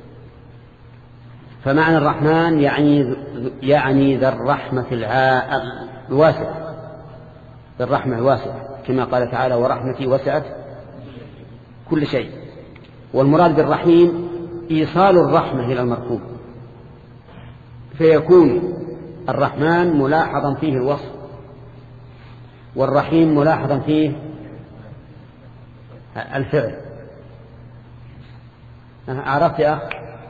فمعنى الرحمن يعني يعني ذا الرحمة الواسعة، ذا الرحمة الواسعة، كما قال تعالى ورحمتي وسعت كل شيء. والمراد بالرحيم إيصال الرحمة إلى المرحوم، فيكون الرحمن ملاحظا فيه الوصف، والرحيم ملاحظا فيه الفعل. عرفت يا أخ؟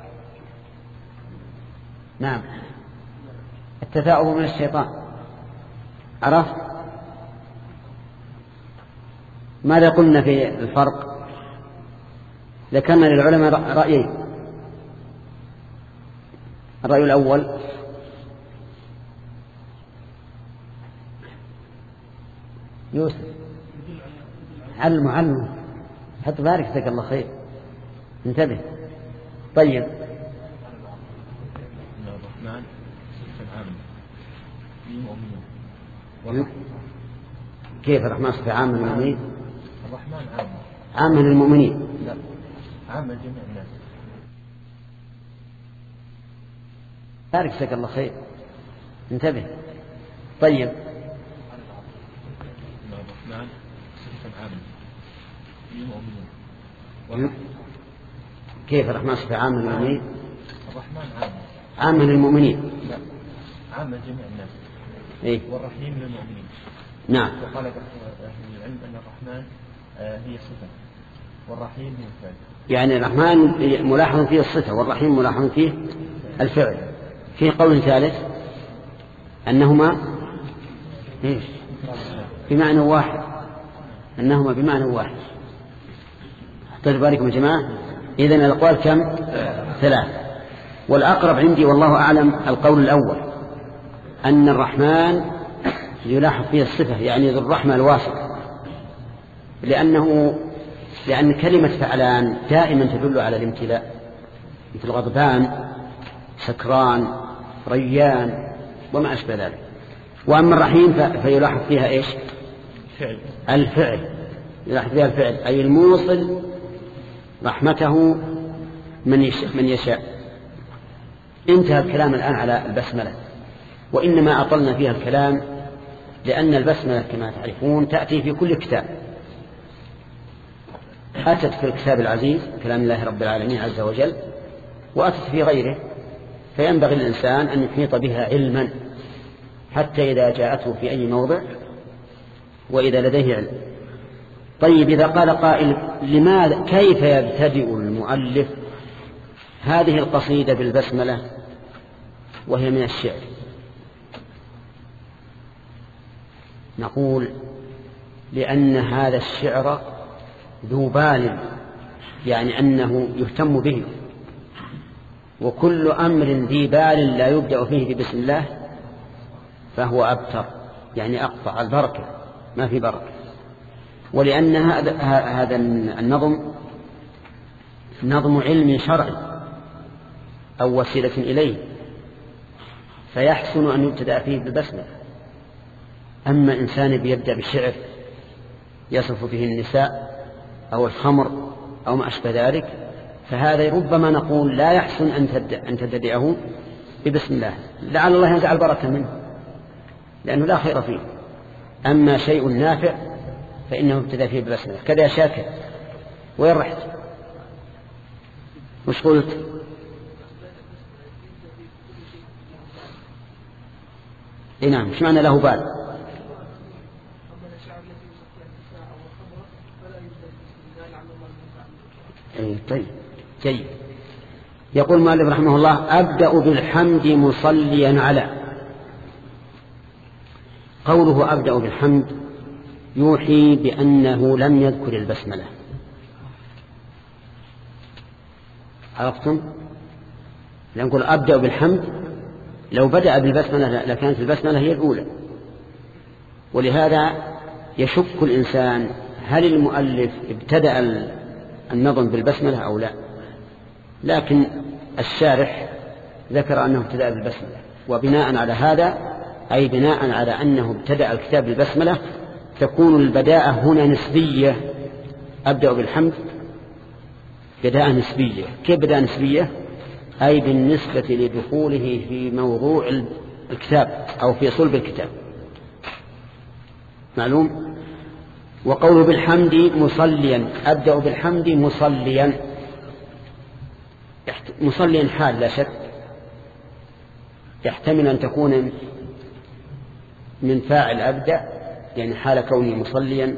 نعم. التثاؤب من الشيطان، عرفت؟ ماذا قلنا في الفرق؟ ذكرنا للعلماء رأيين. الرأي الأول يوسف علم علم حط بارك، جزاك الله خير، انتبه. طيب كيف الرحمن صفة عامة للمؤمنين؟ الرحمن عامة عامة للمؤمنين؟ لا، عامة لجميع الناس. بارك فيك الله خير، انتبه. طيب الرحمن صفة عامة للمؤمنين. كيف الرحمن صفة عامة للمؤمنين؟ الرحمن عامة عامة للمؤمنين؟ لا، عامة لجميع الناس. إيه؟ والرحيم للمؤمنين. نعم. وقال أهل العلم أن الرحمن هي صفة والرحيم هي الفعل. يعني الرحمن ملاحظ فيه الصفة والرحيم ملاحظ فيه الفعل. في قول ثالث أنهما إيش؟ بمعنى واحد، أنهما بمعنى واحد. احتاج بالكم يا جماعة. إذن الأقوال كم؟ ثلاث. والأقرب عندي والله أعلم القول الأول، أن الرحمن يلاحظ فيه الصفة، يعني ذو الرحمة الواسعة، لأنه لأن كلمة فعلان دائما تدل على الامتلاء، مثل غضبان، سكران، ريان وما أشبه ذلك. وأما الرحيم فيلاحظ فيها إيش؟ الفعل، يلاحظ فيها الفعل، أي الموصل رحمته من من يشاء. انتهى الكلام الآن على البسملة، وإنما أطلنا فيها الكلام لأن البسملة كما تعرفون تأتي في كل كتاب. أتت في الكتاب العزيز كلام الله رب العالمين عز وجل، وأتت في غيره، فينبغي الإنسان أن يحيط بها علما حتى إذا جاءته في أي موضع وإذا لديه علم. طيب إذا قال قائل لماذا كيف يبتدئ المؤلف هذه القصيدة بالبسملة وهي من الشعر؟ نقول لأن هذا الشعر ذو بال، يعني أنه يهتم به، وكل أمر ذي بال لا يبدأ فيه بسم الله فهو أبتر، يعني أقطع البركة، ما في بركة. ولأن هذا النظم نظم علم شرعي أو وسيلة إليه، فيحسن أن يبتدأ فيه بالبسملة. أما إنسان بيبدأ بالشعر يصف به النساء أو الخمر أو ما أشبه ذلك، فهذا ربما نقول لا يحسن أن تبتدئه ببسم الله، لعل الله ينزع البركة منه لأنه لا خير فيه. أما شيء نافع فإنه ابتدأ فيه ببسم الله. كذا يا شاكر، وين رحت؟ وش قلت؟ إيه نعم، مش معنى له بال؟ إيه طيب جيد. يقول مالك رحمه الله: أبدأ بالحمد مصليا على. قوله أبدأ بالحمد يوحي بأنه لم يذكر البسملة. عرفتم؟ نقول أبدأ بالحمد، لو بدأ بالبسملة لكانت البسملة هي الأولى. ولهذا يشك الإنسان هل المؤلف ابتدأ النظم بالبسملة أو لا، لكن الشارح ذكر أنه ابتدأ بالبسملة، وبناء على هذا أي بناء على أنه ابتدأ الكتاب بالبسملة تكون البداءة هنا نسبية. أبدأ بالحمد بداءة نسبية. كيف بداءة نسبية؟ أي بالنسبة لدخوله في موضوع الكتاب أو في صلب الكتاب، معلوم. وقوله بالحمد مصليا، أبدأ بالحمد مصليا، مصليا حال لا شك، يحتمل أن تكون من فاعل أبدأ يعني حال كونه مصليا،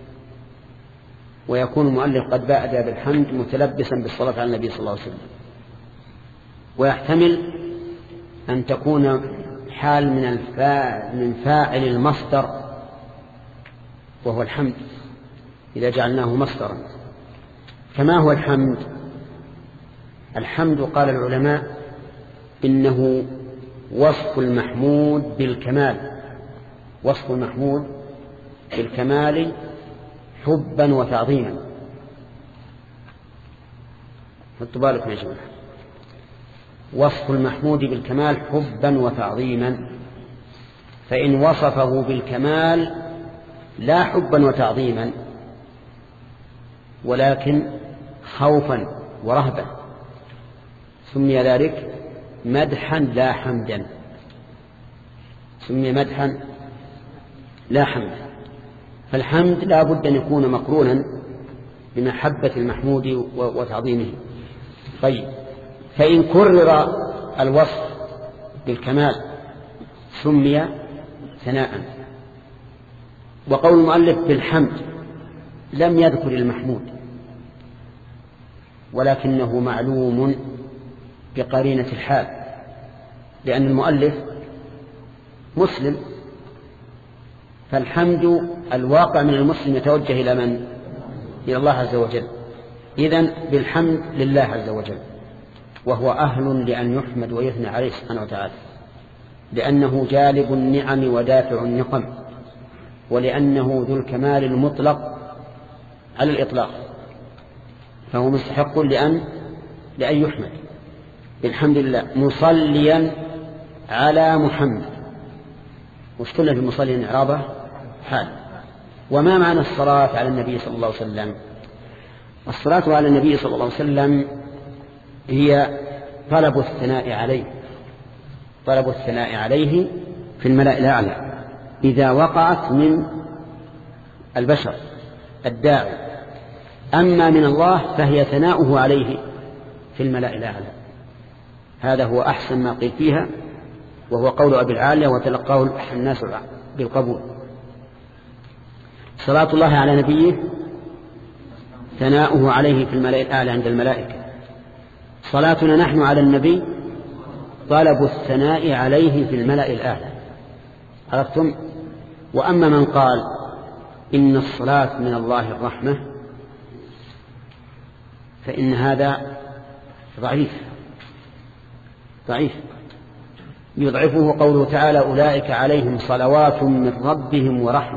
ويكون المؤلف قد بادأ بالحمد متلبسا بالصلاة على النبي صلى الله عليه وسلم. ويحتمل أن تكون حال من الفاعل من فاعل المصدر وهو الحمد إذا جعلناه مصدرا. فما هو الحمد؟ الحمد قال العلماء إنه وصف المحمود بالكمال، وصف المحمود بالكمال حبا وتعظيما. حطوا بالكم يا جماعة، وصف المحمود بالكمال حبا وتعظيما. فإن وصفه بالكمال لا حبا وتعظيما ولكن خوفا ورهبة سمي ذلك مدحا لا حمدا، سمي مدحا لا حمدا. فالحمد لا بد أن يكون مقرونا بمحبة المحمود وتعظيمه. طيب، فإن كرر الوصف بالكمال سمي ثناء. وقول المؤلف بالحمد لم يذكر المحمود، ولكنه معلوم بقرينة الحال، لأن المؤلف مسلم، فالحمد الواقع من المسلم يتوجه إلى من؟ إلى الله عز وجل. إذن بالحمد لله عز وجل، وهو أهل لأن يحمد ويثنى عليه سبحانه وتعالى، لأنه جالب النعم ودافع النقم، ولأنه ذو الكمال المطلق على الإطلاق، فهو مستحق لأن لأن يحمد. بالحمد لله مصليا على محمد، وش قلنا في مصليا إعرابه؟ حال. وما معنى الصلاة على النبي صلى الله عليه وسلم؟ الصلاة على النبي صلى الله عليه وسلم هي طلب الثناء عليه، طلب الثناء عليه في الملأ الأعلى إذا وقعت من البشر الداعي، أما من الله فهي ثناؤه عليه في الملأ الأعلى. هذا هو أحسن ما قيل فيها، وهو قول أبي العالية وتلقاه الناس بالقبول. صلاة الله على نبيه ثناؤه عليه في الملأ الأعلى عند الملائكة. صلاتنا نحن على النبي طلب الثناء عليه في الملأ الأعلى. عرفتم؟ وأما من قال إن الصلاة من الله الرحمة فإن هذا ضعيف ضعيف يضعفه قوله تعالى أولئك عليهم صلوات من ربهم ورحمة.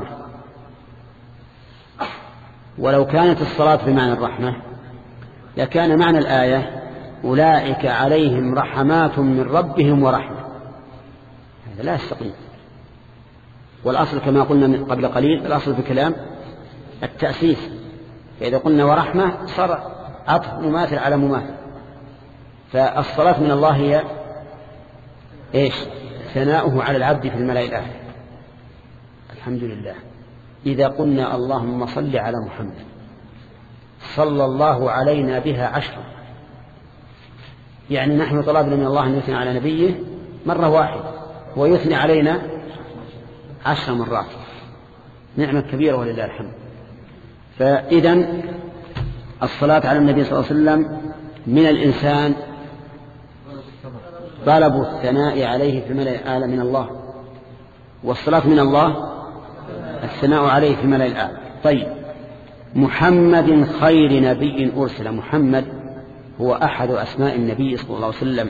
ولو كانت الصلاة بمعنى الرحمة لكان معنى الآية أولئك عليهم رحمات من ربهم ورحمة، هذا لا يستقيم. والأصل كما قلنا من قبل قليل، الأصل في الكلام التأسيس، فإذا قلنا ورحمة صار عطف مماثل على مماثل. فالصلاة من الله هي إيش؟ ثناؤه على العبد في الملأ الأعلى. الحمد لله. إذا قلنا اللهم صل على محمد صلى الله علينا بها عشرا، يعني نحن طلبنا من الله أن يثني على نبيه مرة واحدة ويثني علينا عشر مرات، نعمة كبيرة ولله الحمد. فإذن الصلاة على النبي صلى الله عليه وسلم من الإنسان طلب الثناء عليه في الملأ الأعلى من الله، والصلاة من الله الثناء عليه في الملأ الأعلى. طيب، محمد خير نبي أرسل. محمد هو أحد أسماء النبي صلى الله عليه وسلم،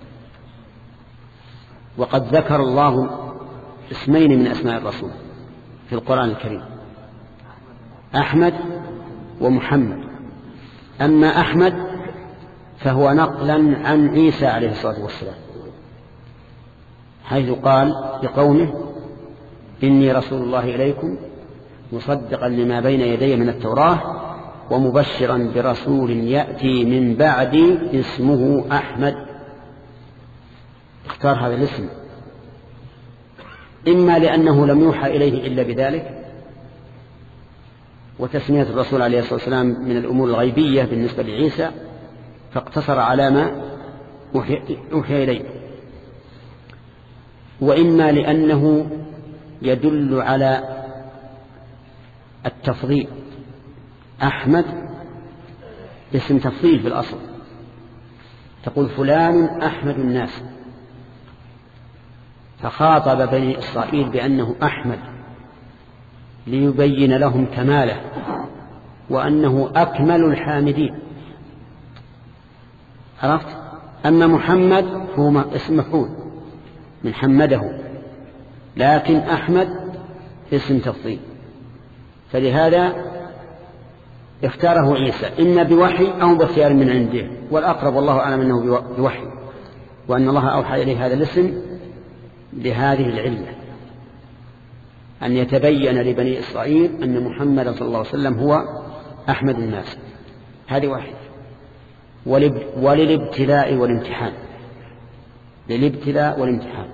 وقد ذكر الله اسمين من أسماء الرسول في القرآن الكريم، أحمد ومحمد. أما أحمد فهو نقلا عن عيسى عليه الصلاة والسلام، حيث قال لقومه إني رسول الله إليكم مصدقا لما بين يدي من التوراة ومبشرا برسول يأتي من بعدي اسمه أحمد. اختار هذا الاسم إما لأنه لم يوحى إليه إلا بذلك، وتسمية الرسول عليه الصلاة والسلام من الأمور الغيبية بالنسبة لعيسى، فاقتصر على ما أوحي إليه، وإما لأنه يدل على التفضيل. أحمد اسم تفضيل في الأصل، تقول فلان أحمد الناس، فخاطب بني إسرائيل بأنه أحمد ليبين لهم كماله وأنه أكمل الحامدين. عرفت؟ أما محمد هو اسم مفعول من حمده، لكن أحمد اسم تفضيل، فلهذا اختاره عيسى إما بوحي أو باختيار من عنده، والأقرب والله أعلم أنه بوحي، وأن الله أوحى إليه هذا الاسم لهذه العلة. أن يتبين لبني إسرائيل أن محمد صلى الله عليه وسلم هو أحمد الناس. هذه واحدة. وللابتلاء والامتحان، للابتلاء والامتحان،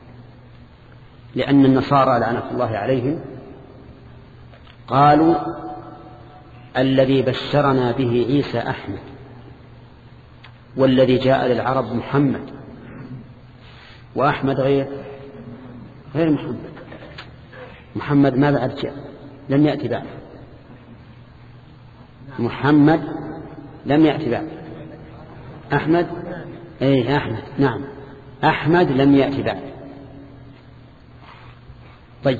لأن النصارى لعنة الله عليهم قالوا الذي بشرنا به عيسى أحمد، والذي جاء للعرب محمد، وأحمد غير غير محمد. محمد ما بعد جاء، لم يأتي بعد. محمد لم يأتي بعد. أحمد أي أحمد نعم، أحمد لم يأتي بعد. طيب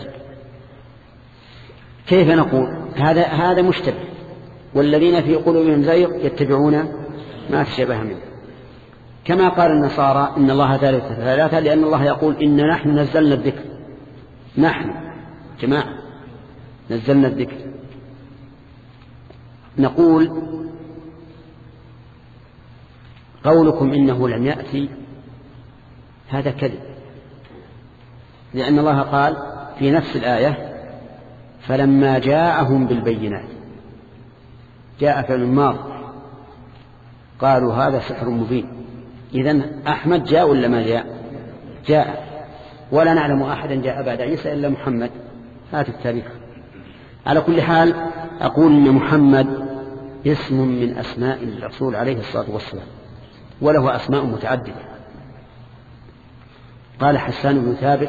كيف نقول هذا هذا مشتبه؟ والذين في قلوبهم زيغ يتبعون ما تشابه منه، كما قال النصارى إن الله ثالث ثلاثة، لأن الله يقول إن نحن نزلنا الذكر. نحن جماعة نزلنا الذكر. نقول قولكم إنه لم يأتي هذا كذب، لأن الله قال في نفس الآية فلما جاءهم بالبينات، جاء فعل الماضي، قالوا هذا سحر مبين. إذن أحمد جاء ولا ما جاء؟ جاء، ولا نعلم أحدا جاء بعد عيسى إلا محمد. هذا التاريخ. على كل حال أقول إن محمد اسم من أسماء الرسول عليه الصلاة والسلام، وله أسماء متعددة. قال حسان بن ثابت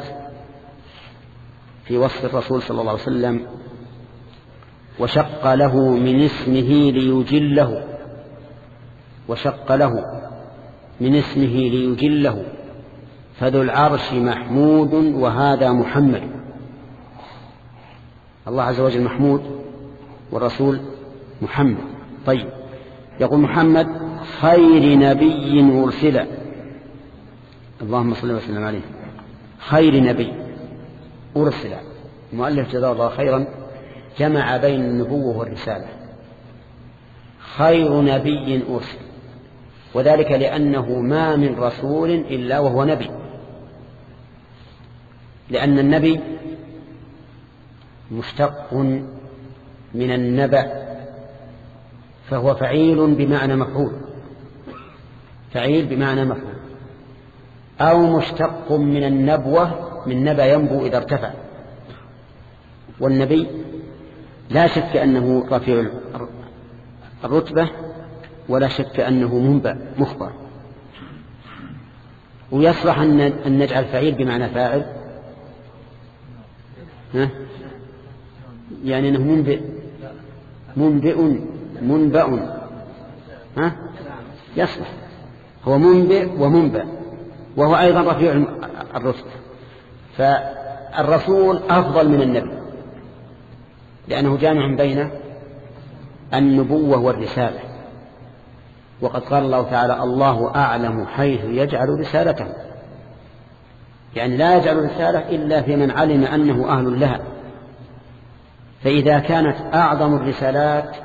في وصف الرسول صلى الله عليه وسلم وشق له من اسمه ليجله، وشق له من اسمه ليجله، فذو العرش محمود وهذا محمد. الله عز وجل محمود والرسول محمد. طيب يقول محمد خير نبي أرسل، اللهم صل وسلم عليه، خير نبي أرسل. المؤلف جزاه الله خيرا جمع بين النبوة والرسالة. خير نبي أرسل، وذلك لأنه ما من رسول إلا وهو نبي، لأن النبي مشتق من النبأ، فهو فعيل بمعنى مفعول، فعيل بمعنى مفعول، أو مشتق من النبوة، من نبأ ينبو إذا ارتفع. والنبي لا شك أنه رفيع الرتبة، ولا شك أنه منبأ مخبر. ويصلح أن نجعل فعيل بمعنى فاعل، ها؟ يعني أنه منبئ، منبئ منبأ، ها؟ يصلح، هو منبئ ومنبأ، وهو أيضا رفيع الرتبة. فالرسول أفضل من النبي لأنه جامع بين النبوة والرسالة. وقد قال الله تعالى الله أعلم حيث يجعل رسالته، يعني لا يجعل رسالة إلا في من علم أنه أهل لها. فإذا كانت أعظم الرسالات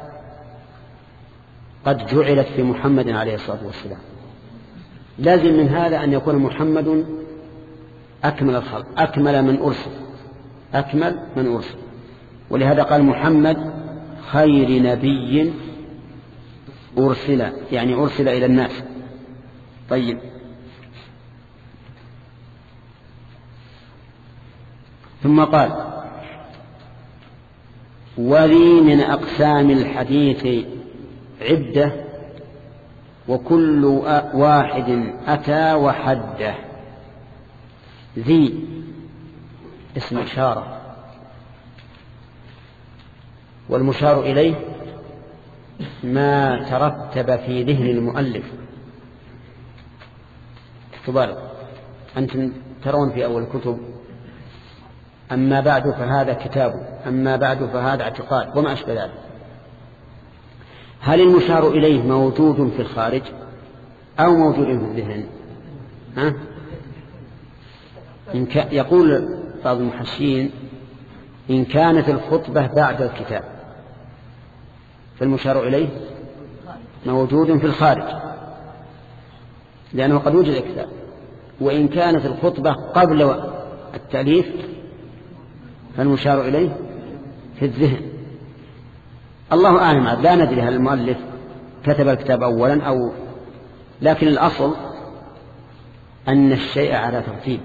قد جعلت في محمد عليه الصلاة والسلام، لازم من هذا أن يكون محمد أكمل الخلق، أكمل من أرسل، أكمل من أرسل. ولهذا قال محمد خير نبي أرسل، يعني أرسل إلى الناس. طيب ثم قال ولي من أقسام الحديث عدة وكل واحد أتى وحده. ذي اسم إشارة، والمشار إليه ما ترتب في ذهن المؤلف. تبالغ أنتم ترون في أول الكتب أما بعد فهذا كتاب، أما بعد فهذا اعتقاد، وما أشبه ذلك. هل المشار إليه موجود في الخارج أو موجود في الذهن؟ ها؟ إن ك... يقول بعض المحشين إن كانت الخطبة بعد الكتاب فالمشار إليه موجود في الخارج لأنه قد وجد الكتاب، وإن كانت الخطبة قبل التأليف فالمشار إليه في الذهن. الله أعلم، لا ندري هل المؤلف كتب الكتاب أولا أو، لكن الأصل أن الشيء على ترتيب،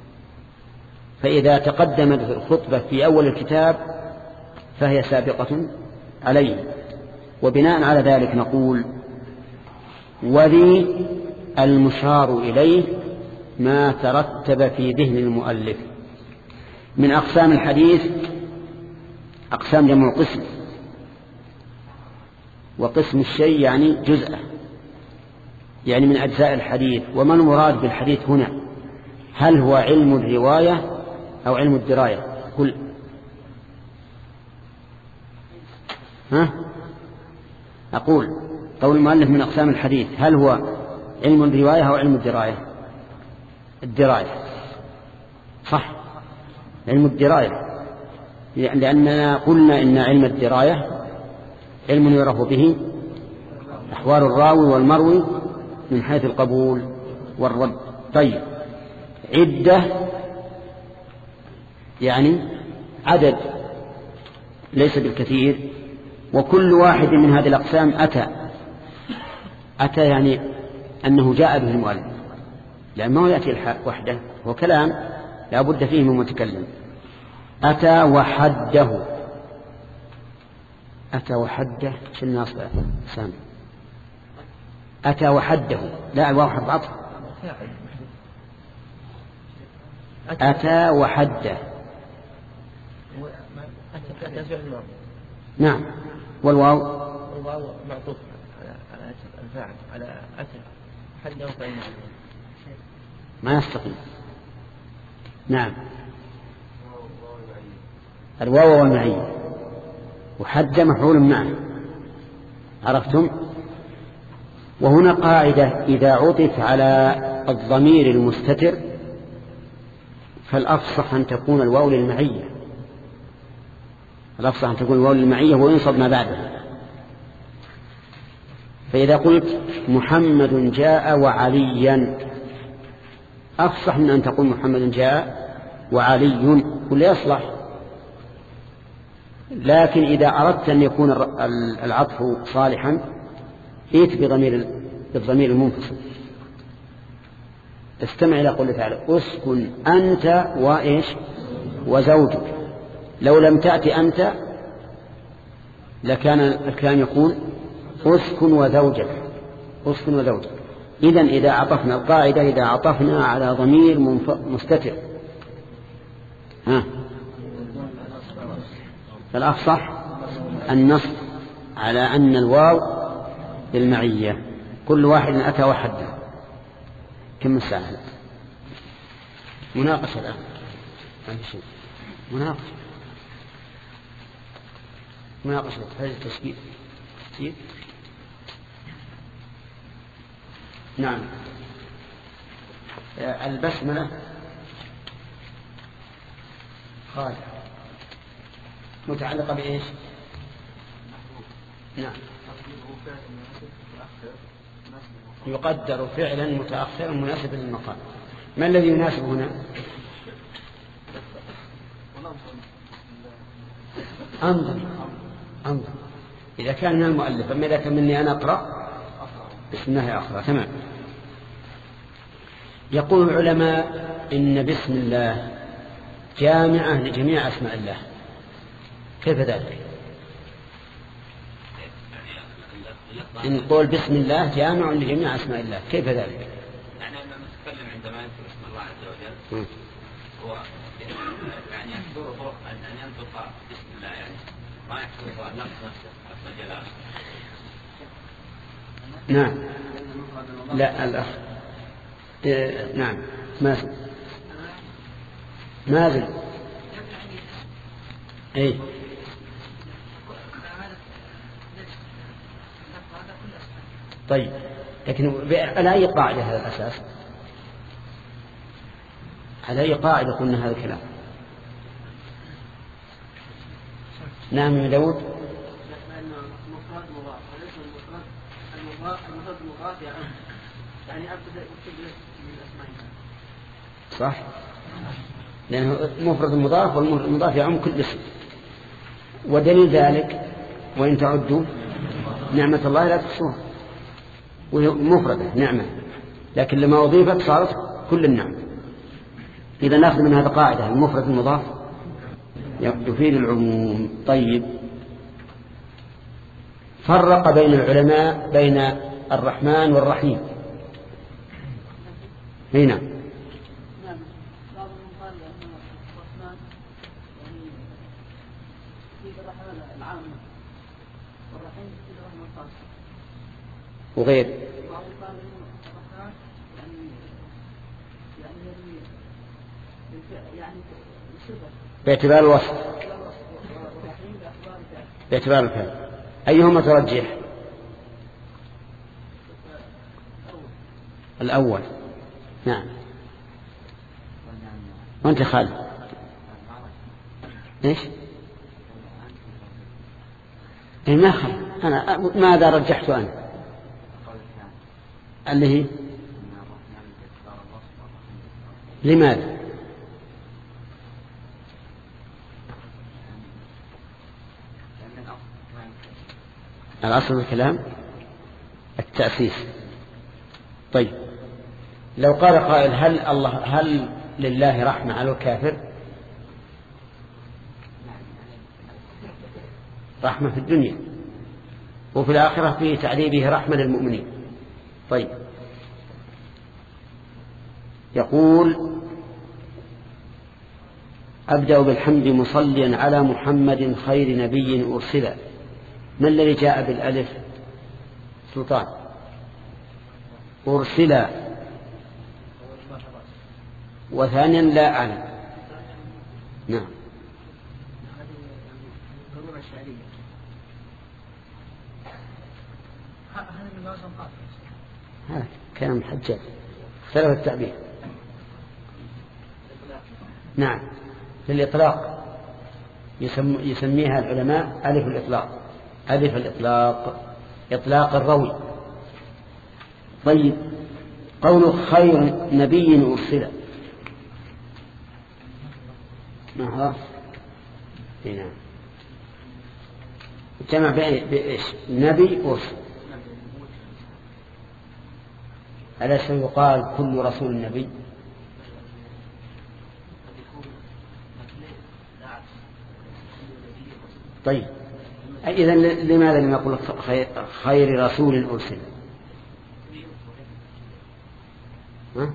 فإذا تقدمت الخطبة في أول الكتاب فهي سابقة عليه. وبناء على ذلك نقول: ولي المشار إليه ما ترتب في ذهن المؤلف. من أقسام الحديث أقسام جمع قسم، وقسم الشيء يعني جزءه، يعني من أجزاء الحديث. وما المراد بالحديث هنا؟ هل هو علم الرواية أو علم الدراية؟ كل ها أقول قول المؤلف من أقسام الحديث، هل هو علم الرواية أو علم الدراية؟ الدراية صح، علم الدراية، لأننا قلنا إن علم الدراية علم يعرف به أحوال الراوي والمروي من حيث القبول والرد. طيب، عدة يعني عدد ليس بالكثير، وكل واحد من هذه الأقسام أتى أتى يعني أنه جاء به المؤلف، لأنه يأتي الحق وحده، هو كلام لا بد فيه من متكلم. أتى وحده، أتى وحده شنو ناصب سامي؟ أتى وحده، لا الواو حرف عطف. أتى وحده، نعم. والواو والواو معطوف على الفاعل على أتى حده فإنه ما يستقيم. نعم، الواو والمعية، وحد مفعول معه، عرفتم؟ وهنا قاعدة: إذا عطف على الضمير المستتر فالأفصح أن تكون الواو للمعية، الأفصح أن تكون الواو للمعية وينصب ما بعدها. فإذا قلت محمد جاء وعليا أفصح من أن تقول محمد جاء وعلي، كل يصلح. لكن إذا أردت أن يكون العطف صالحا ائت بضمير بالضمير المنفصل. استمع إلى قوله تعالى: اسكن أنت وإيش وزوجك. لو لم تأتي أنت لكان الكلام يقول اسكن وزوجك، اسكن وزوجك. إذن إذا عطفنا القاعدة، إذا عطفنا على ضمير مستتر ها فالأفصح النص على أن الواو للمعية. كل واحد أتى وحده. كم الساعة؟ مناقشة الآن، مناقشة مناقشة هذا التشكيل. نعم. البسملة قال متعلقة بإيش؟ نعم، يقدر فعلا متأخرا مناسبا للمقام. ما الذي يناسب هنا؟ انظر انظر إذا كان من المؤلف، أما إذا كان مني أنا أقرأ بسم الله أقرأ. تمام. يقول العلماء إن بسم الله جامعة لجميع أسماء الله. كيف ذلك؟ إن قول بسم الله جامع لجميع أسماء الله، كيف ذلك؟ يعني لما نتكلم عندما يذكر اسم الله عز وجل هو يعني يحضره أن ينطق بسم الله، يعني ما يحضره النفس نفسه نفس الجلال. نعم. لا الأخ إيه نعم مازل مازل اي طيب، لكن على أي قاعدة هذا الأساس؟ على أي قاعدة قلنا هذا الكلام؟ نعم من داود. يعني أبدأ من الأسماء صح. لأنه مفرد مضاف، والمفرد المضاف يعم كل اسم. ودليل ذلك وإن تعدوا نعمة الله لا تحصوها، وهي مفردة نعمة، لكن لما أضيفت صارت كل النعم. إذا نأخذ من هذا قاعدة المفرد المضاف يفيد العموم. طيب، فرق بين العلماء بين الرحمن والرحيم هنا. وغير باعتبار الوصف باعتبار الفعل، أيهما ترجح؟ الأول. نعم. وأنت خالد إيش؟ إيه ما خالد أنا ماذا رجحت أنا؟ اللي هي لماذا؟ الأصل الكلام التأسيس. طيب، لو قال قائل هل الله هل لله رحمة على الكافر؟ رحمة في الدنيا، وفي الآخرة في تعذيبه رحمة للمؤمنين. طيب، يقول أبدأ بالحمد مصليا على محمد خير نبي أرسل. ما الذي جاء بالألف؟ سلطان. أرسل، وثانيا لا أعلم. نعم. هذا كلام حجاج، اختلف التعبير. نعم، في الإطلاق يسم يسميها العلماء ألف الإطلاق، ألف الإطلاق إطلاق الروي. طيب، قول خير نبي أرسل ما هو؟ نعم، جمع بإيش؟ نبي أرسل. أليس يقال كل رسول نبي؟ طيب، إذن لماذا لم يقول خير رسول أرسل؟ ها؟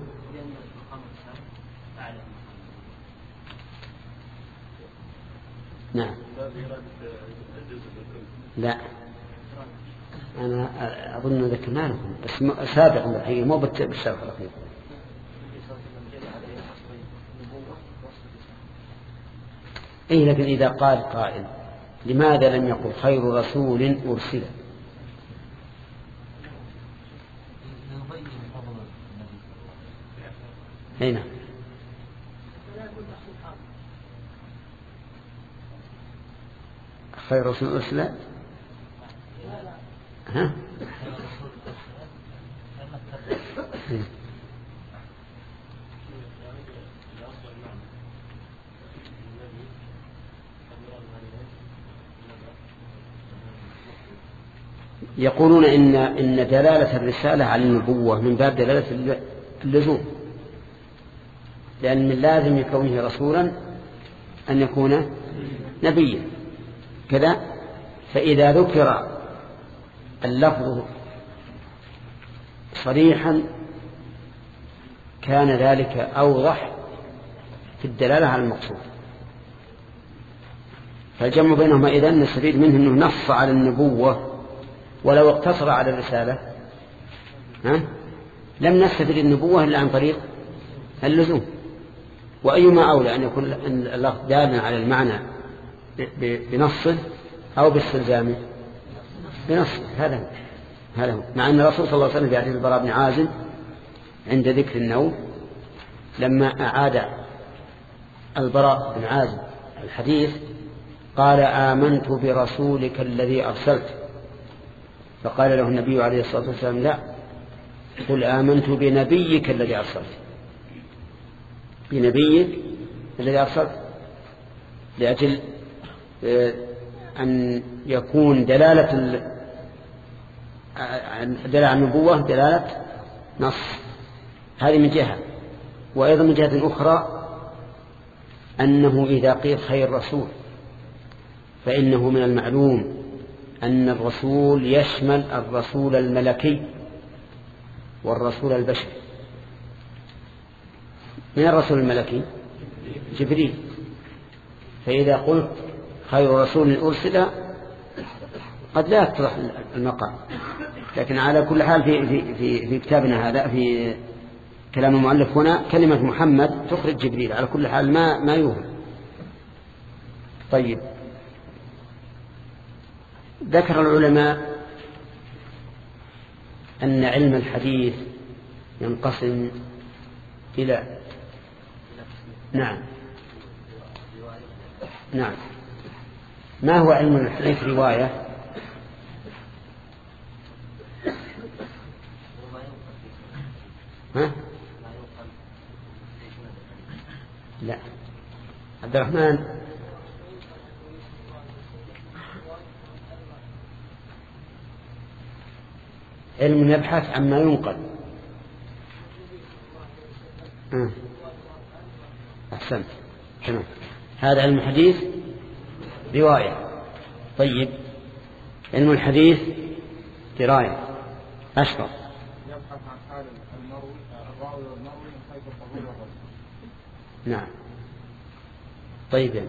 نعم. لا، أنا أظن ذكرنا لكم بس سابق الحقيقة مو بالسابق الأخير. أي، لكن إذا قال قائل لماذا لم يقل خير رسول أرسل؟ هنا خير رسول أرسل. ها؟ يقولون إن إن دلالة الرسالة على النبوة من باب دلالة اللزوم، لأن من لازم كونه رسولا أن يكون نبيا كذا. فإذا ذكر اللفظ صريحا كان ذلك أوضح في الدلالة على المقصود. فالجمع بينهما إذن نستفيد منه أنه نص على النبوة، ولو اقتصر على الرسالة ها؟ لم نستفيد النبوة إلا عن طريق اللزوم. وأيما أولى أن يكون اللفظ دالا على المعنى بنصه أو باستلزامه؟ بنصه. هذا هذا هو. مع أن الرسول صلى الله عليه وسلم في حديث البراء بن عازب عند ذكر النوم لما أعاد البراء بن عازب الحديث قال آمنت برسولك الذي أرسلت، فقال له النبي عليه الصلاة والسلام لا، قل آمنت بنبيك الذي أرسلت، بنبيك الذي أرسلت لأجل أن يكون دلالة دلالة على النبوة دلالة نص. هذه من جهة. وأيضا من جهة أخرى أنه إذا قيل خير رسول فإنه من المعلوم أن الرسول يشمل الرسول الملكي والرسول البشري. من الرسول الملكي؟ جبريل. فإذا قلت خير رسول أرسل قد لا يتضح المقام، لكن على كل حال في, في, في, في كتابنا هذا في كلام المؤلف هنا كلمة محمد تخرج جبريل على كل حال ما, ما يوهم. طيب، ذكر العلماء أن علم الحديث ينقسم إلى نعم نعم ما هو علم الحديث؟ رواية ها؟ لا عبد الرحمن علم يبحث عما ينقل. آه. أحسنت تمام. هذا علم الحديث رواية. طيب، علم الحديث دراية أشرف. يبحث عن حال المروي الراوي والمروي من حيث القبول والرد. نعم. طيب،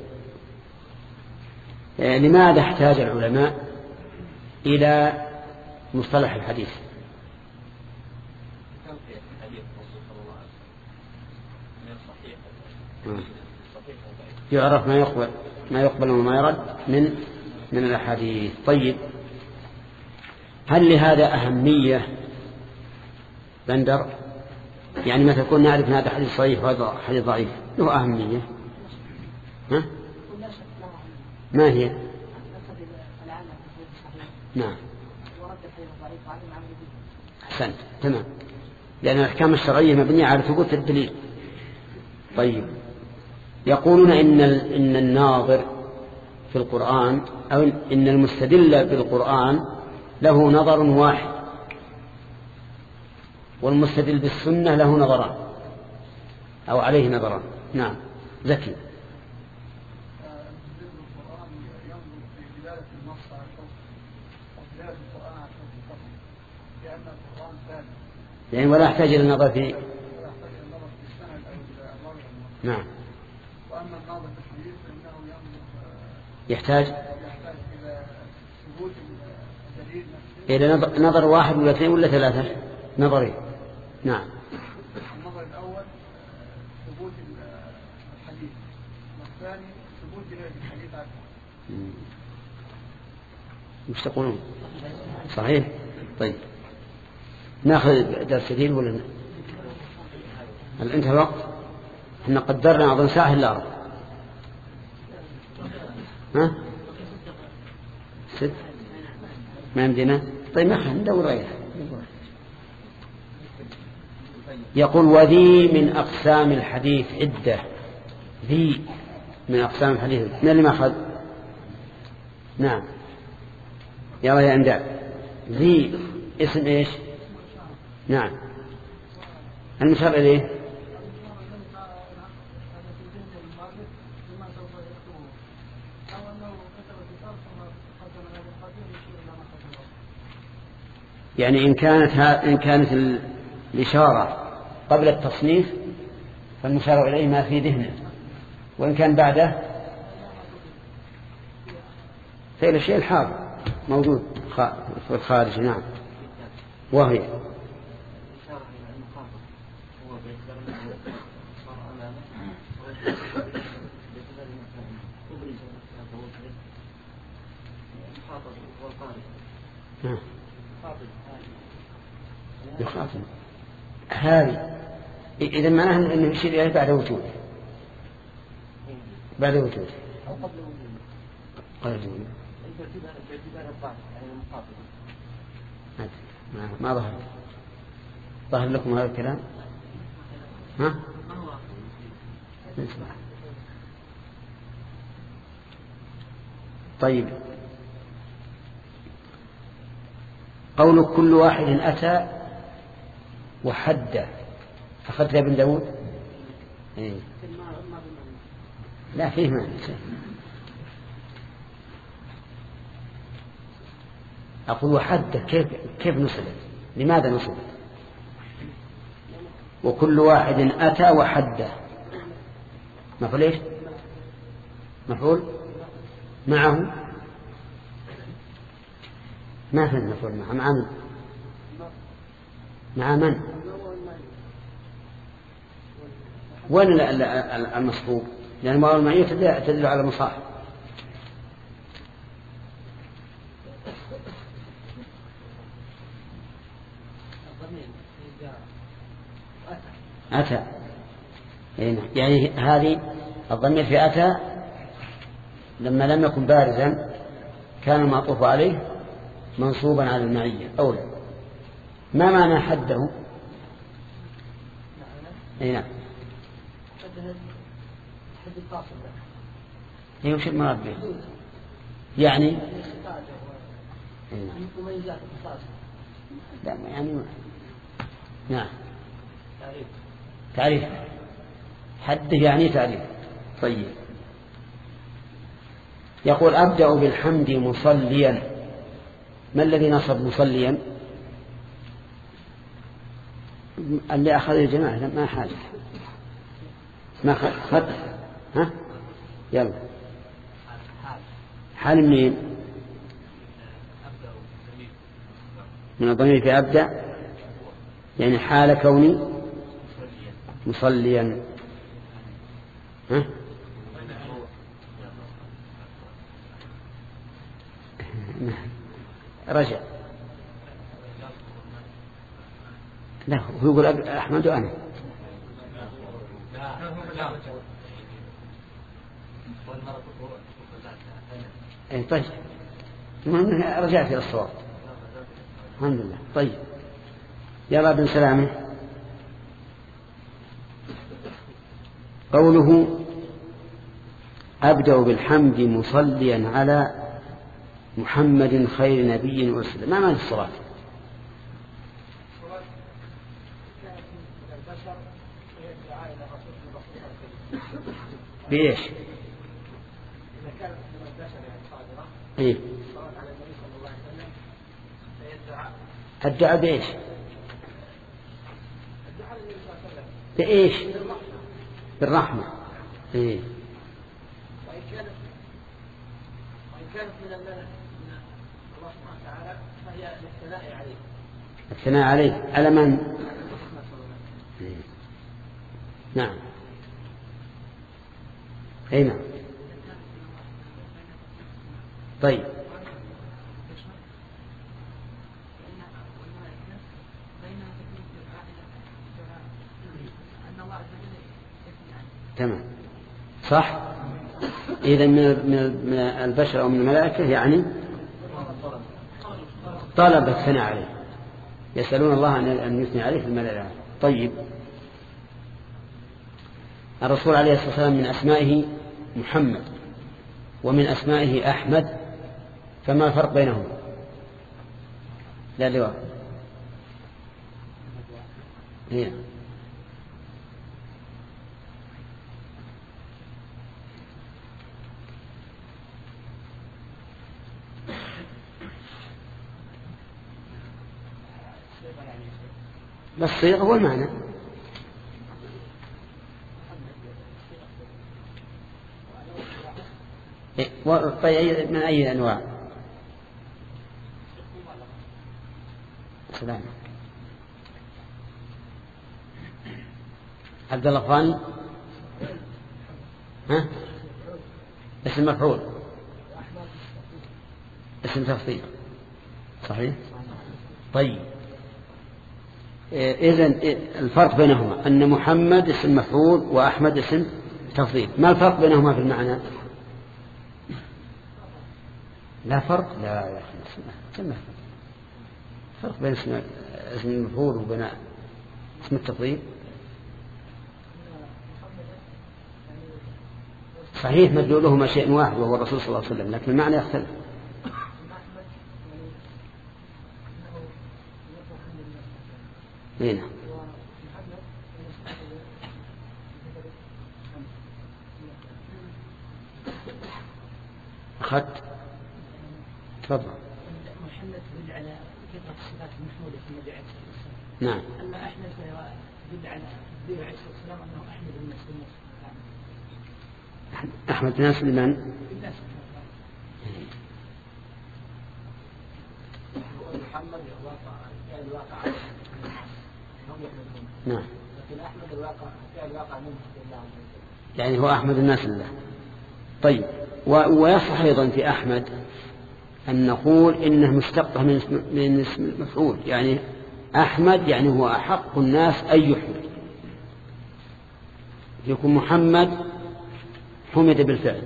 يعني لماذا احتاج العلماء إلى مصطلح الحديث؟ يعرف ما يقبل ما يقبل وما يرد من من الأحاديث. طيب، هل لهذا أهمية بندر؟ يعني مثلا كنا نعرف أن هذا حديث صحيح وهذا حديث ضعيف، له أهمية. ها؟ ما هي؟ نعم. أحسنت تمام، لأن الأحكام الشرعية مبنية على ثبوت الدليل. طيب، يقولون إن إن الناظر في القرآن أو إن المستدل بالقرآن له نظر واحد، والمستدل بالسنة له نظران أو عليه نظران. نعم زكي. يعني ولا يحتاج إلى النظر في نعم. وأما الناظر في الحديث فإنه يحتاج يحتاج إلى ثبوت الدليل إلى نظر واحد ولا اثنين ولا ثلاثة نظرين. نعم. النظر الأول ثبوت الحديث، والثاني ثبوت دلالة الحديث عنه. مش تقولون صحيح؟ طيب، ناخذ درس جديد ولا هل انتهى الوقت؟ احنا قدرنا أظن ساعة إلا ربع. ها؟ ست ما يمدينا. طيب ما خلينا ندور غيرها. يقول وذي من أقسام الحديث عدة. ذي من أقسام الحديث من اللي ما أخذ؟ نعم يا رأي أنداء. ذي اسم إيش؟ نعم المشار إليه يعني إن كانت إن كانت الإشارة قبل التصنيف فالمشار إليه ما في ذهنه، وإن كان بعده فإلى الشيء الحاضر موجود في الخارج. نعم. وهي يخاطب هذه إذا معناه أنه يشير إليه بعد وجوده بعد وجوده أو قبل وجوده. قبل وجوده. ما ما ظهر ظهر لكم هذا الكلام؟ ها؟ طيب قول كل واحد أتى وحد أخذت يا ابن داود؟ إيه؟ لا فيه معنى. أقول وحد كيف كيف نصبت؟ لماذا نصبت؟ وكل واحد أتى وحد مفعول إيش؟ مفعول معه ما في مفعول معه مع من؟ مع من؟ وين المصحوب؟ لأن المواو المعية تدل على المصاحب. أتى يعني هذه الضمير في أتى لما لم يكن بارزا كان المعطوف عليه منصوبا على المعية أولا. ما معنى حده؟ أي نعم هي وش المراد به؟ يعني لا يعني نعم تعريف حده يعني تعريف. طيب يقول أبدأ بالحمد مصليا. ما الذي نصب مصليا؟ اللي أخذ الجماعة ما حاجة ما خد ها يلا حال منين؟ من الضمير في أبدأ يعني حال كوني مصليا. ها رجع لا هو يقول أحمد أنا أي طيب رجعت إلى الصواب الحمد لله. طيب يلا بن سلامة قوله أبدأ بالحمد مصليا على محمد خير نبي أرسل. ما معنى الصلاة؟ بإيش؟ إيه؟ الدعاء بإيش؟ بإيش؟ بالرحمة. إيه؟ وإن كانت وإن كانت من الملك من الله سبحانه وتعالى فهي للثناء عليه. الثناء عليه على من؟ إيه؟ نعم. أي نعم. طيب تمام صح. إذا من البشر أو من الملائكة يعني طلب الثناء عليه يسألون الله أن يثني عليه في الملائكة. طيب الرسول عليه الصلاة والسلام من أسمائه محمد ومن أسمائه أحمد فما الفرق بينهم؟ لا لواء هي بس صيغة هو المعنى. طيب من أي أنواع؟ سلام عبد الله الخاني ها اسم مفعول اسم تفضيل صحيح. طيب إذن الفرق بينهما أن محمد اسم مفعول وأحمد اسم تفضيل. ما الفرق بينهما في المعنى؟ لا فرق. لا يا أخي سمع فرق بين اسم اسم المفعول وبين اسم التفضيل. صحيح مدلولهما شيء واحد وهو الرسول صلى الله عليه وسلم، لكن المعنى يختلف. هنا أخذت تفضل. محمد يدل على كثرة الصفات المحمودة في النبي عليه الصلاة والسلام. نعم. أما أحمد يدل على النبي عليه الصلاة والسلام أنه أحمد الناس بالناس. أحمد الناس لمن؟ بالناس. محمد الواقع كان الواقع هم يحمدون. نعم. لكن أحمد الواقع كان الواقع منه لله عز وجل. يعني هو أحمد الناس لله. طيب، ويصح أيضا في أحمد أن نقول إنه مشتق من اسم من اسم المفعول، يعني أحمد يعني هو أحق الناس أن يحمد، يكون محمد حمد بالفعل،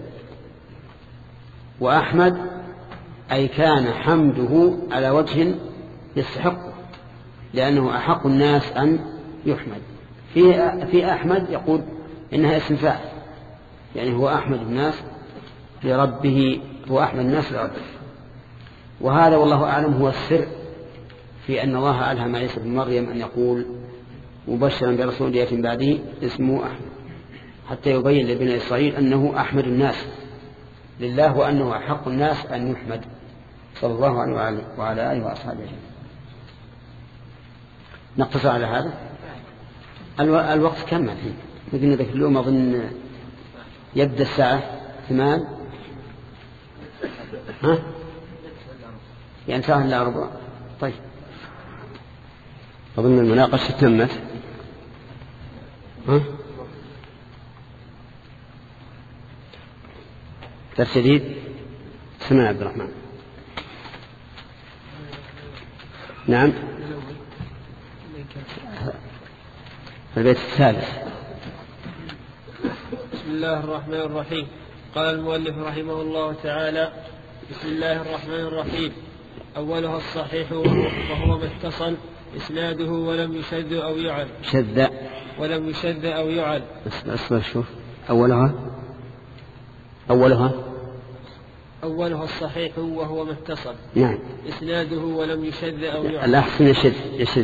وأحمد أي كان حمده على وجه يستحقه لأنه أحق الناس أن يحمد. في في أحمد يقول إنها اسم فاعل، يعني هو أحمد الناس لربه، هو أحمد الناس لربه. وهذا والله أعلم هو السر في أن الله ألهم عيسى بن مريم أن يقول مبشرا برسول يأتي بعده اسمه أحمد، حتى يبين لبني إسرائيل أنه أحمد الناس لله وأنه أحق الناس أن يحمد، صلى الله عليه وعلى آله وأصحابه أجمعين. نقتصر على هذا. الوقت كم الحين؟ نقول ذاك اليوم أظن يبدأ الساعة ثمان، ها؟ يعني ساعة إلا ربع. طيب، أظن المناقشة تمت. ها؟ درس جديد. سمع عبد الرحمن. نعم. البيت الثالث. بسم الله الرحمن الرحيم. قال المؤلف رحمه الله تعالى: بسم الله الرحمن الرحيم. أولها الصحيح وهو ما اتصل إسناده ولم يشذ أو يعل. شذ ولم يشذ أو يعل. أصبر شوف. أولها أولها أولها الصحيح وهو ما اتصل. نعم. إسناده ولم يشذ أو يعل. الأحسن يشذ يشذ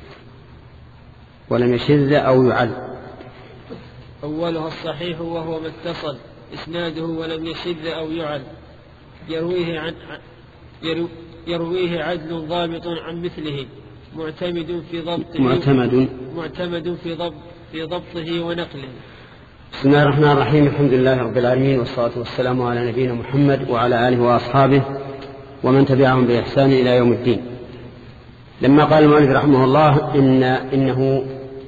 ولم يشذ أو يعل. أولها الصحيح وهو ما اتصل إسناده ولم يشذ أو يعل. يرويه عن يرو يرويه عدل ضابط عن مثله معتمد في ضبطه معتمد معتمد في ضبط في ضبطه ونقله. بسم الله الرحمن الرحيم. الحمد لله رب العالمين، والصلاة والسلام على نبينا محمد وعلى آله وأصحابه ومن تبعهم بإحسان إلى يوم الدين. لما قال المؤلف رحمه الله إن إنه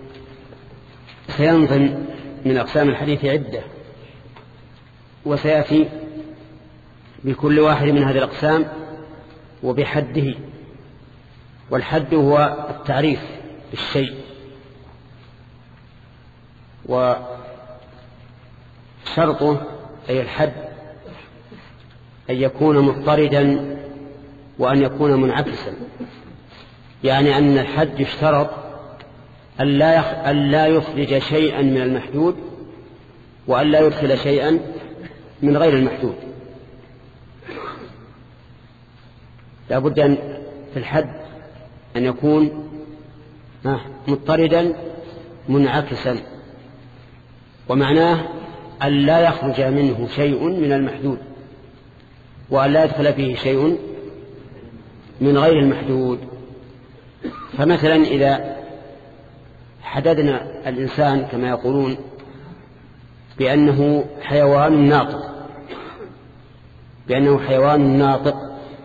سينظم من أقسام الحديث عدة، وسيأتي بكل واحد من هذه الأقسام وبحده. والحد هو التعريف بالشيء، وشرطه أي الحد أن يكون مضطردا وأن يكون منعكسا، يعني أن الحد يشترط أن لا يخرج شيئا من المحدود وأن لا يدخل شيئا من غير المحدود. لا بد أن في الحد أن يكون مضطردا منعكسا، ومعناه أن لا يخرج منه شيء من المحدود وأن لا يدخل فيه شيء من غير المحدود. فمثلا إذا حددنا الإنسان كما يقولون بأنه حيوان ناطق بأنه حيوان ناطق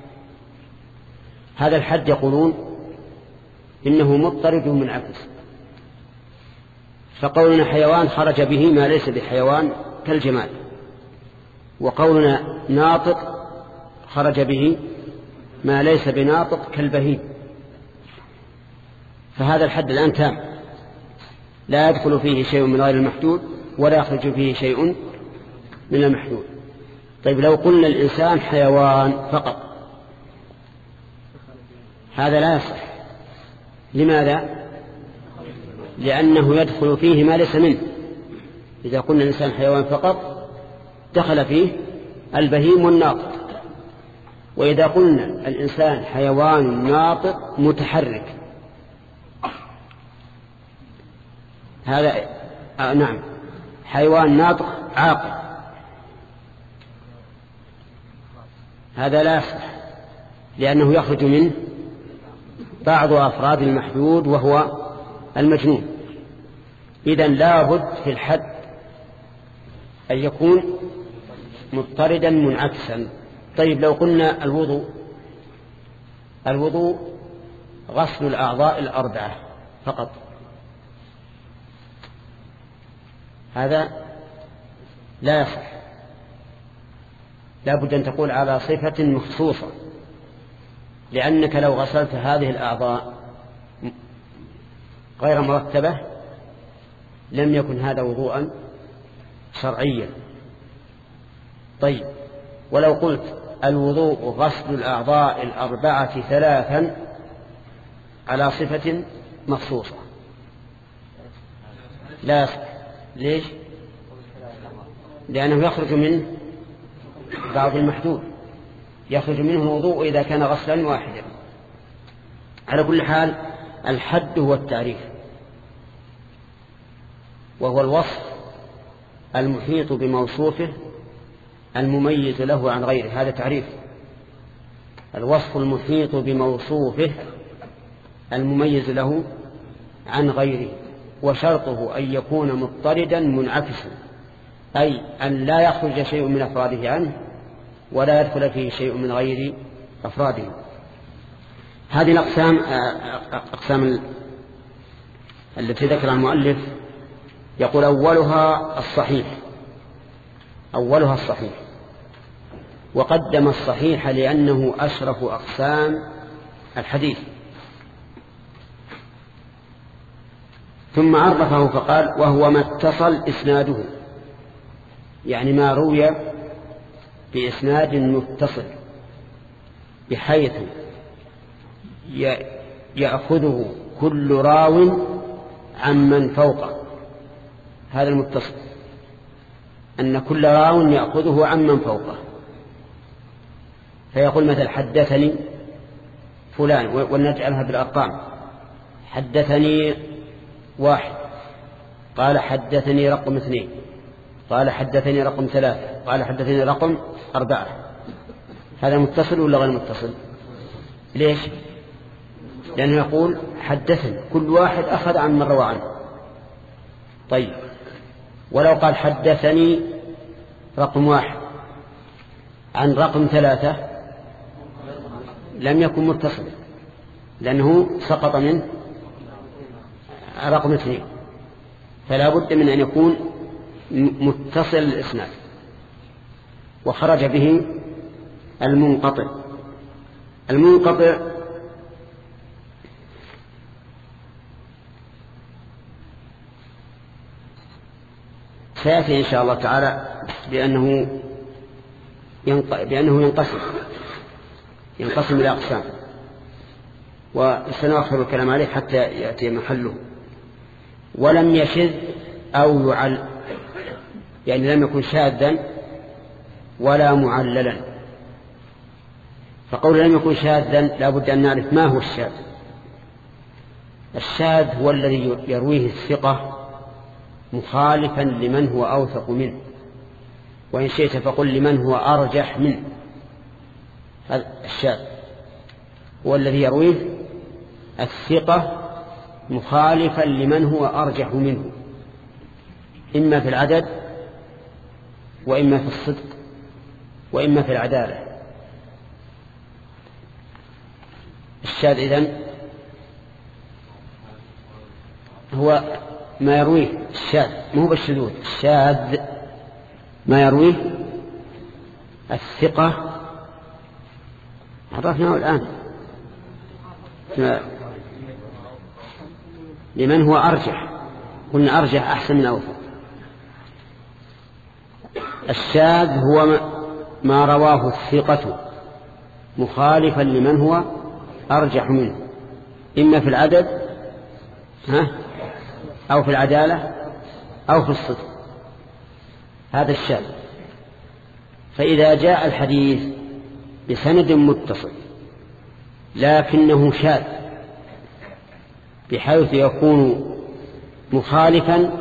هذا الحد يقولون إنه مضطرد منعكس. فقولنا حيوان خرج به ما ليس بحيوان كالجماد، وقولنا ناطق خرج به ما ليس بناطق كالبهيم. فهذا الحد الآن تام، لا يدخل فيه شيء من غير المحدود ولا يخرج فيه شيء من المحدود. طيب، لو قلنا الإنسان حيوان فقط هذا لا يصح. لماذا؟ لأنه يدخل فيه ما ليس منه. إذا قلنا الإنسان حيوان فقط دخل فيه البهيم والناطق. وإذا قلنا الإنسان حيوان ناطق متحرك، هذا آه نعم حيوان ناطق عاقل، هذا لا يصح لأنه يخرج منه بعض أفراد المحدود وهو المجنون. إذن لا بد في الحد أن يكون مضطردا منعكسا. طيب لو قلنا الوضوء، الوضوء غسل الأعضاء الأربعة فقط، هذا لا يصح، لا بد أن تقول على صفة مخصوصة، لأنك لو غسلت هذه الأعضاء غير مرتبة لم يكن هذا وضوءا شرعيا. طيب ولو قلت الوضوء غسل الأعضاء الأربعة ثلاثا على صفة مخصوصة لا يصح. ليش؟ لأنه يخرج منه بعض المحدود، يخرج منه الوضوء إذا كان غسلا واحدا. على كل حال الحد هو التعريف، وهو الوصف المحيط بموصوفه المميز له عن غيره، هذا تعريف. الوصف المحيط بموصوفه المميز له عن غيره، وشرطه أن يكون مضطردا منعكسا، أي أن لا يخرج شيء من أفراده عنه ولا يدخل فيه شيء من غير أفراده. هذه الأقسام أقسام التي ذكر المؤلف يقول أولها الصحيح، أولها الصحيح، وقدم الصحيح لأنه أشرف أقسام الحديث، ثم عرفه فقال وهو ما اتصل إسناده، يعني ما روي بإسناد متصل بحيث يأخذه كل راو عن من فوقه. هذا المتصل أن كل راو يأخذه عن من فوقه، فيقول مثل حدثني فلان، ونجعلها بالأرقام، حدثني واحد، قال حدثني رقم اثنين، قال حدثني رقم ثلاثة، قال حدثني رقم أربعة. هذا متصل ولا غير متصل؟ ليش؟ لأنه يقول حدثني، كل واحد أخذ عن من روى عنه. طيب ولو قال حدثني رقم واحد عن رقم ثلاثة لم يكن متصل، لأنه سقط من رقم اثنين، فلا بد من أن يكون متصل الإسناد. وخرج به المنقطع. المنقطع سيأتي إن شاء الله تعالى بأنه بأنه ينقسم ينقسم إلى أقسام، وسنؤخر الكلام عليه حتى يأتي محله. ولم يشذ أو يعل، يعني لم يكن شاذا ولا معللا. فقول لم يكن شاذا لا بد أن نعرف ما هو الشاذ. الشاذ هو الذي يرويه الثقة مخالفا لمن هو أوثق منه، وإن شئت فقل لمن هو أرجح منه. هذا الشاذ هو الذي يرويه الثقة مخالفا لمن هو أرجح منه، إما في العدد وإما في الصدق وإما في العدالة. الشاذ إذن هو ما يرويه الشاذ، ما هو بالشذوذ. الشاذ ما يرويه الثقة، عرفناه الآن، لمن هو أرجح، قلنا أرجح أحسن من أوثق. الشاذ هو ما رواه الثقة مخالفا لمن هو أرجح منه، إما في العدد ها أو في العدالة أو في الصدق. هذا الشاذ. فإذا جاء الحديث بسند متصل لكنه شاذ بحيث يكون مخالفا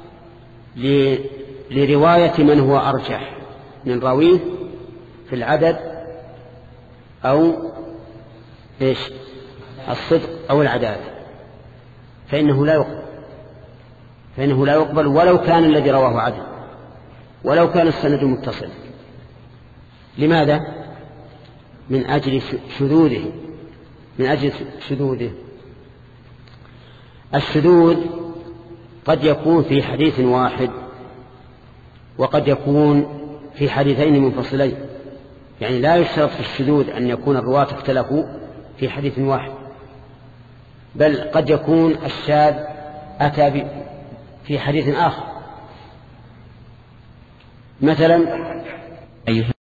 لرواية من هو أرجح من راويه في العدد أو إيش الصدق أو العدالة، فإنه لا يقبل فإنه لا يقبل ولو كان الذي رواه عدل، ولو كان السند متصل. لماذا؟ من أجل شذوذه من أجل شذوذه الشذوذ قد يكون في حديث واحد وقد يكون في حديثين منفصلين، يعني لا يشترط في الشذوذ أن يكون الرواة اختلفوا في حديث واحد، بل قد يكون الشاذ أتى في حديث آخر. مثلا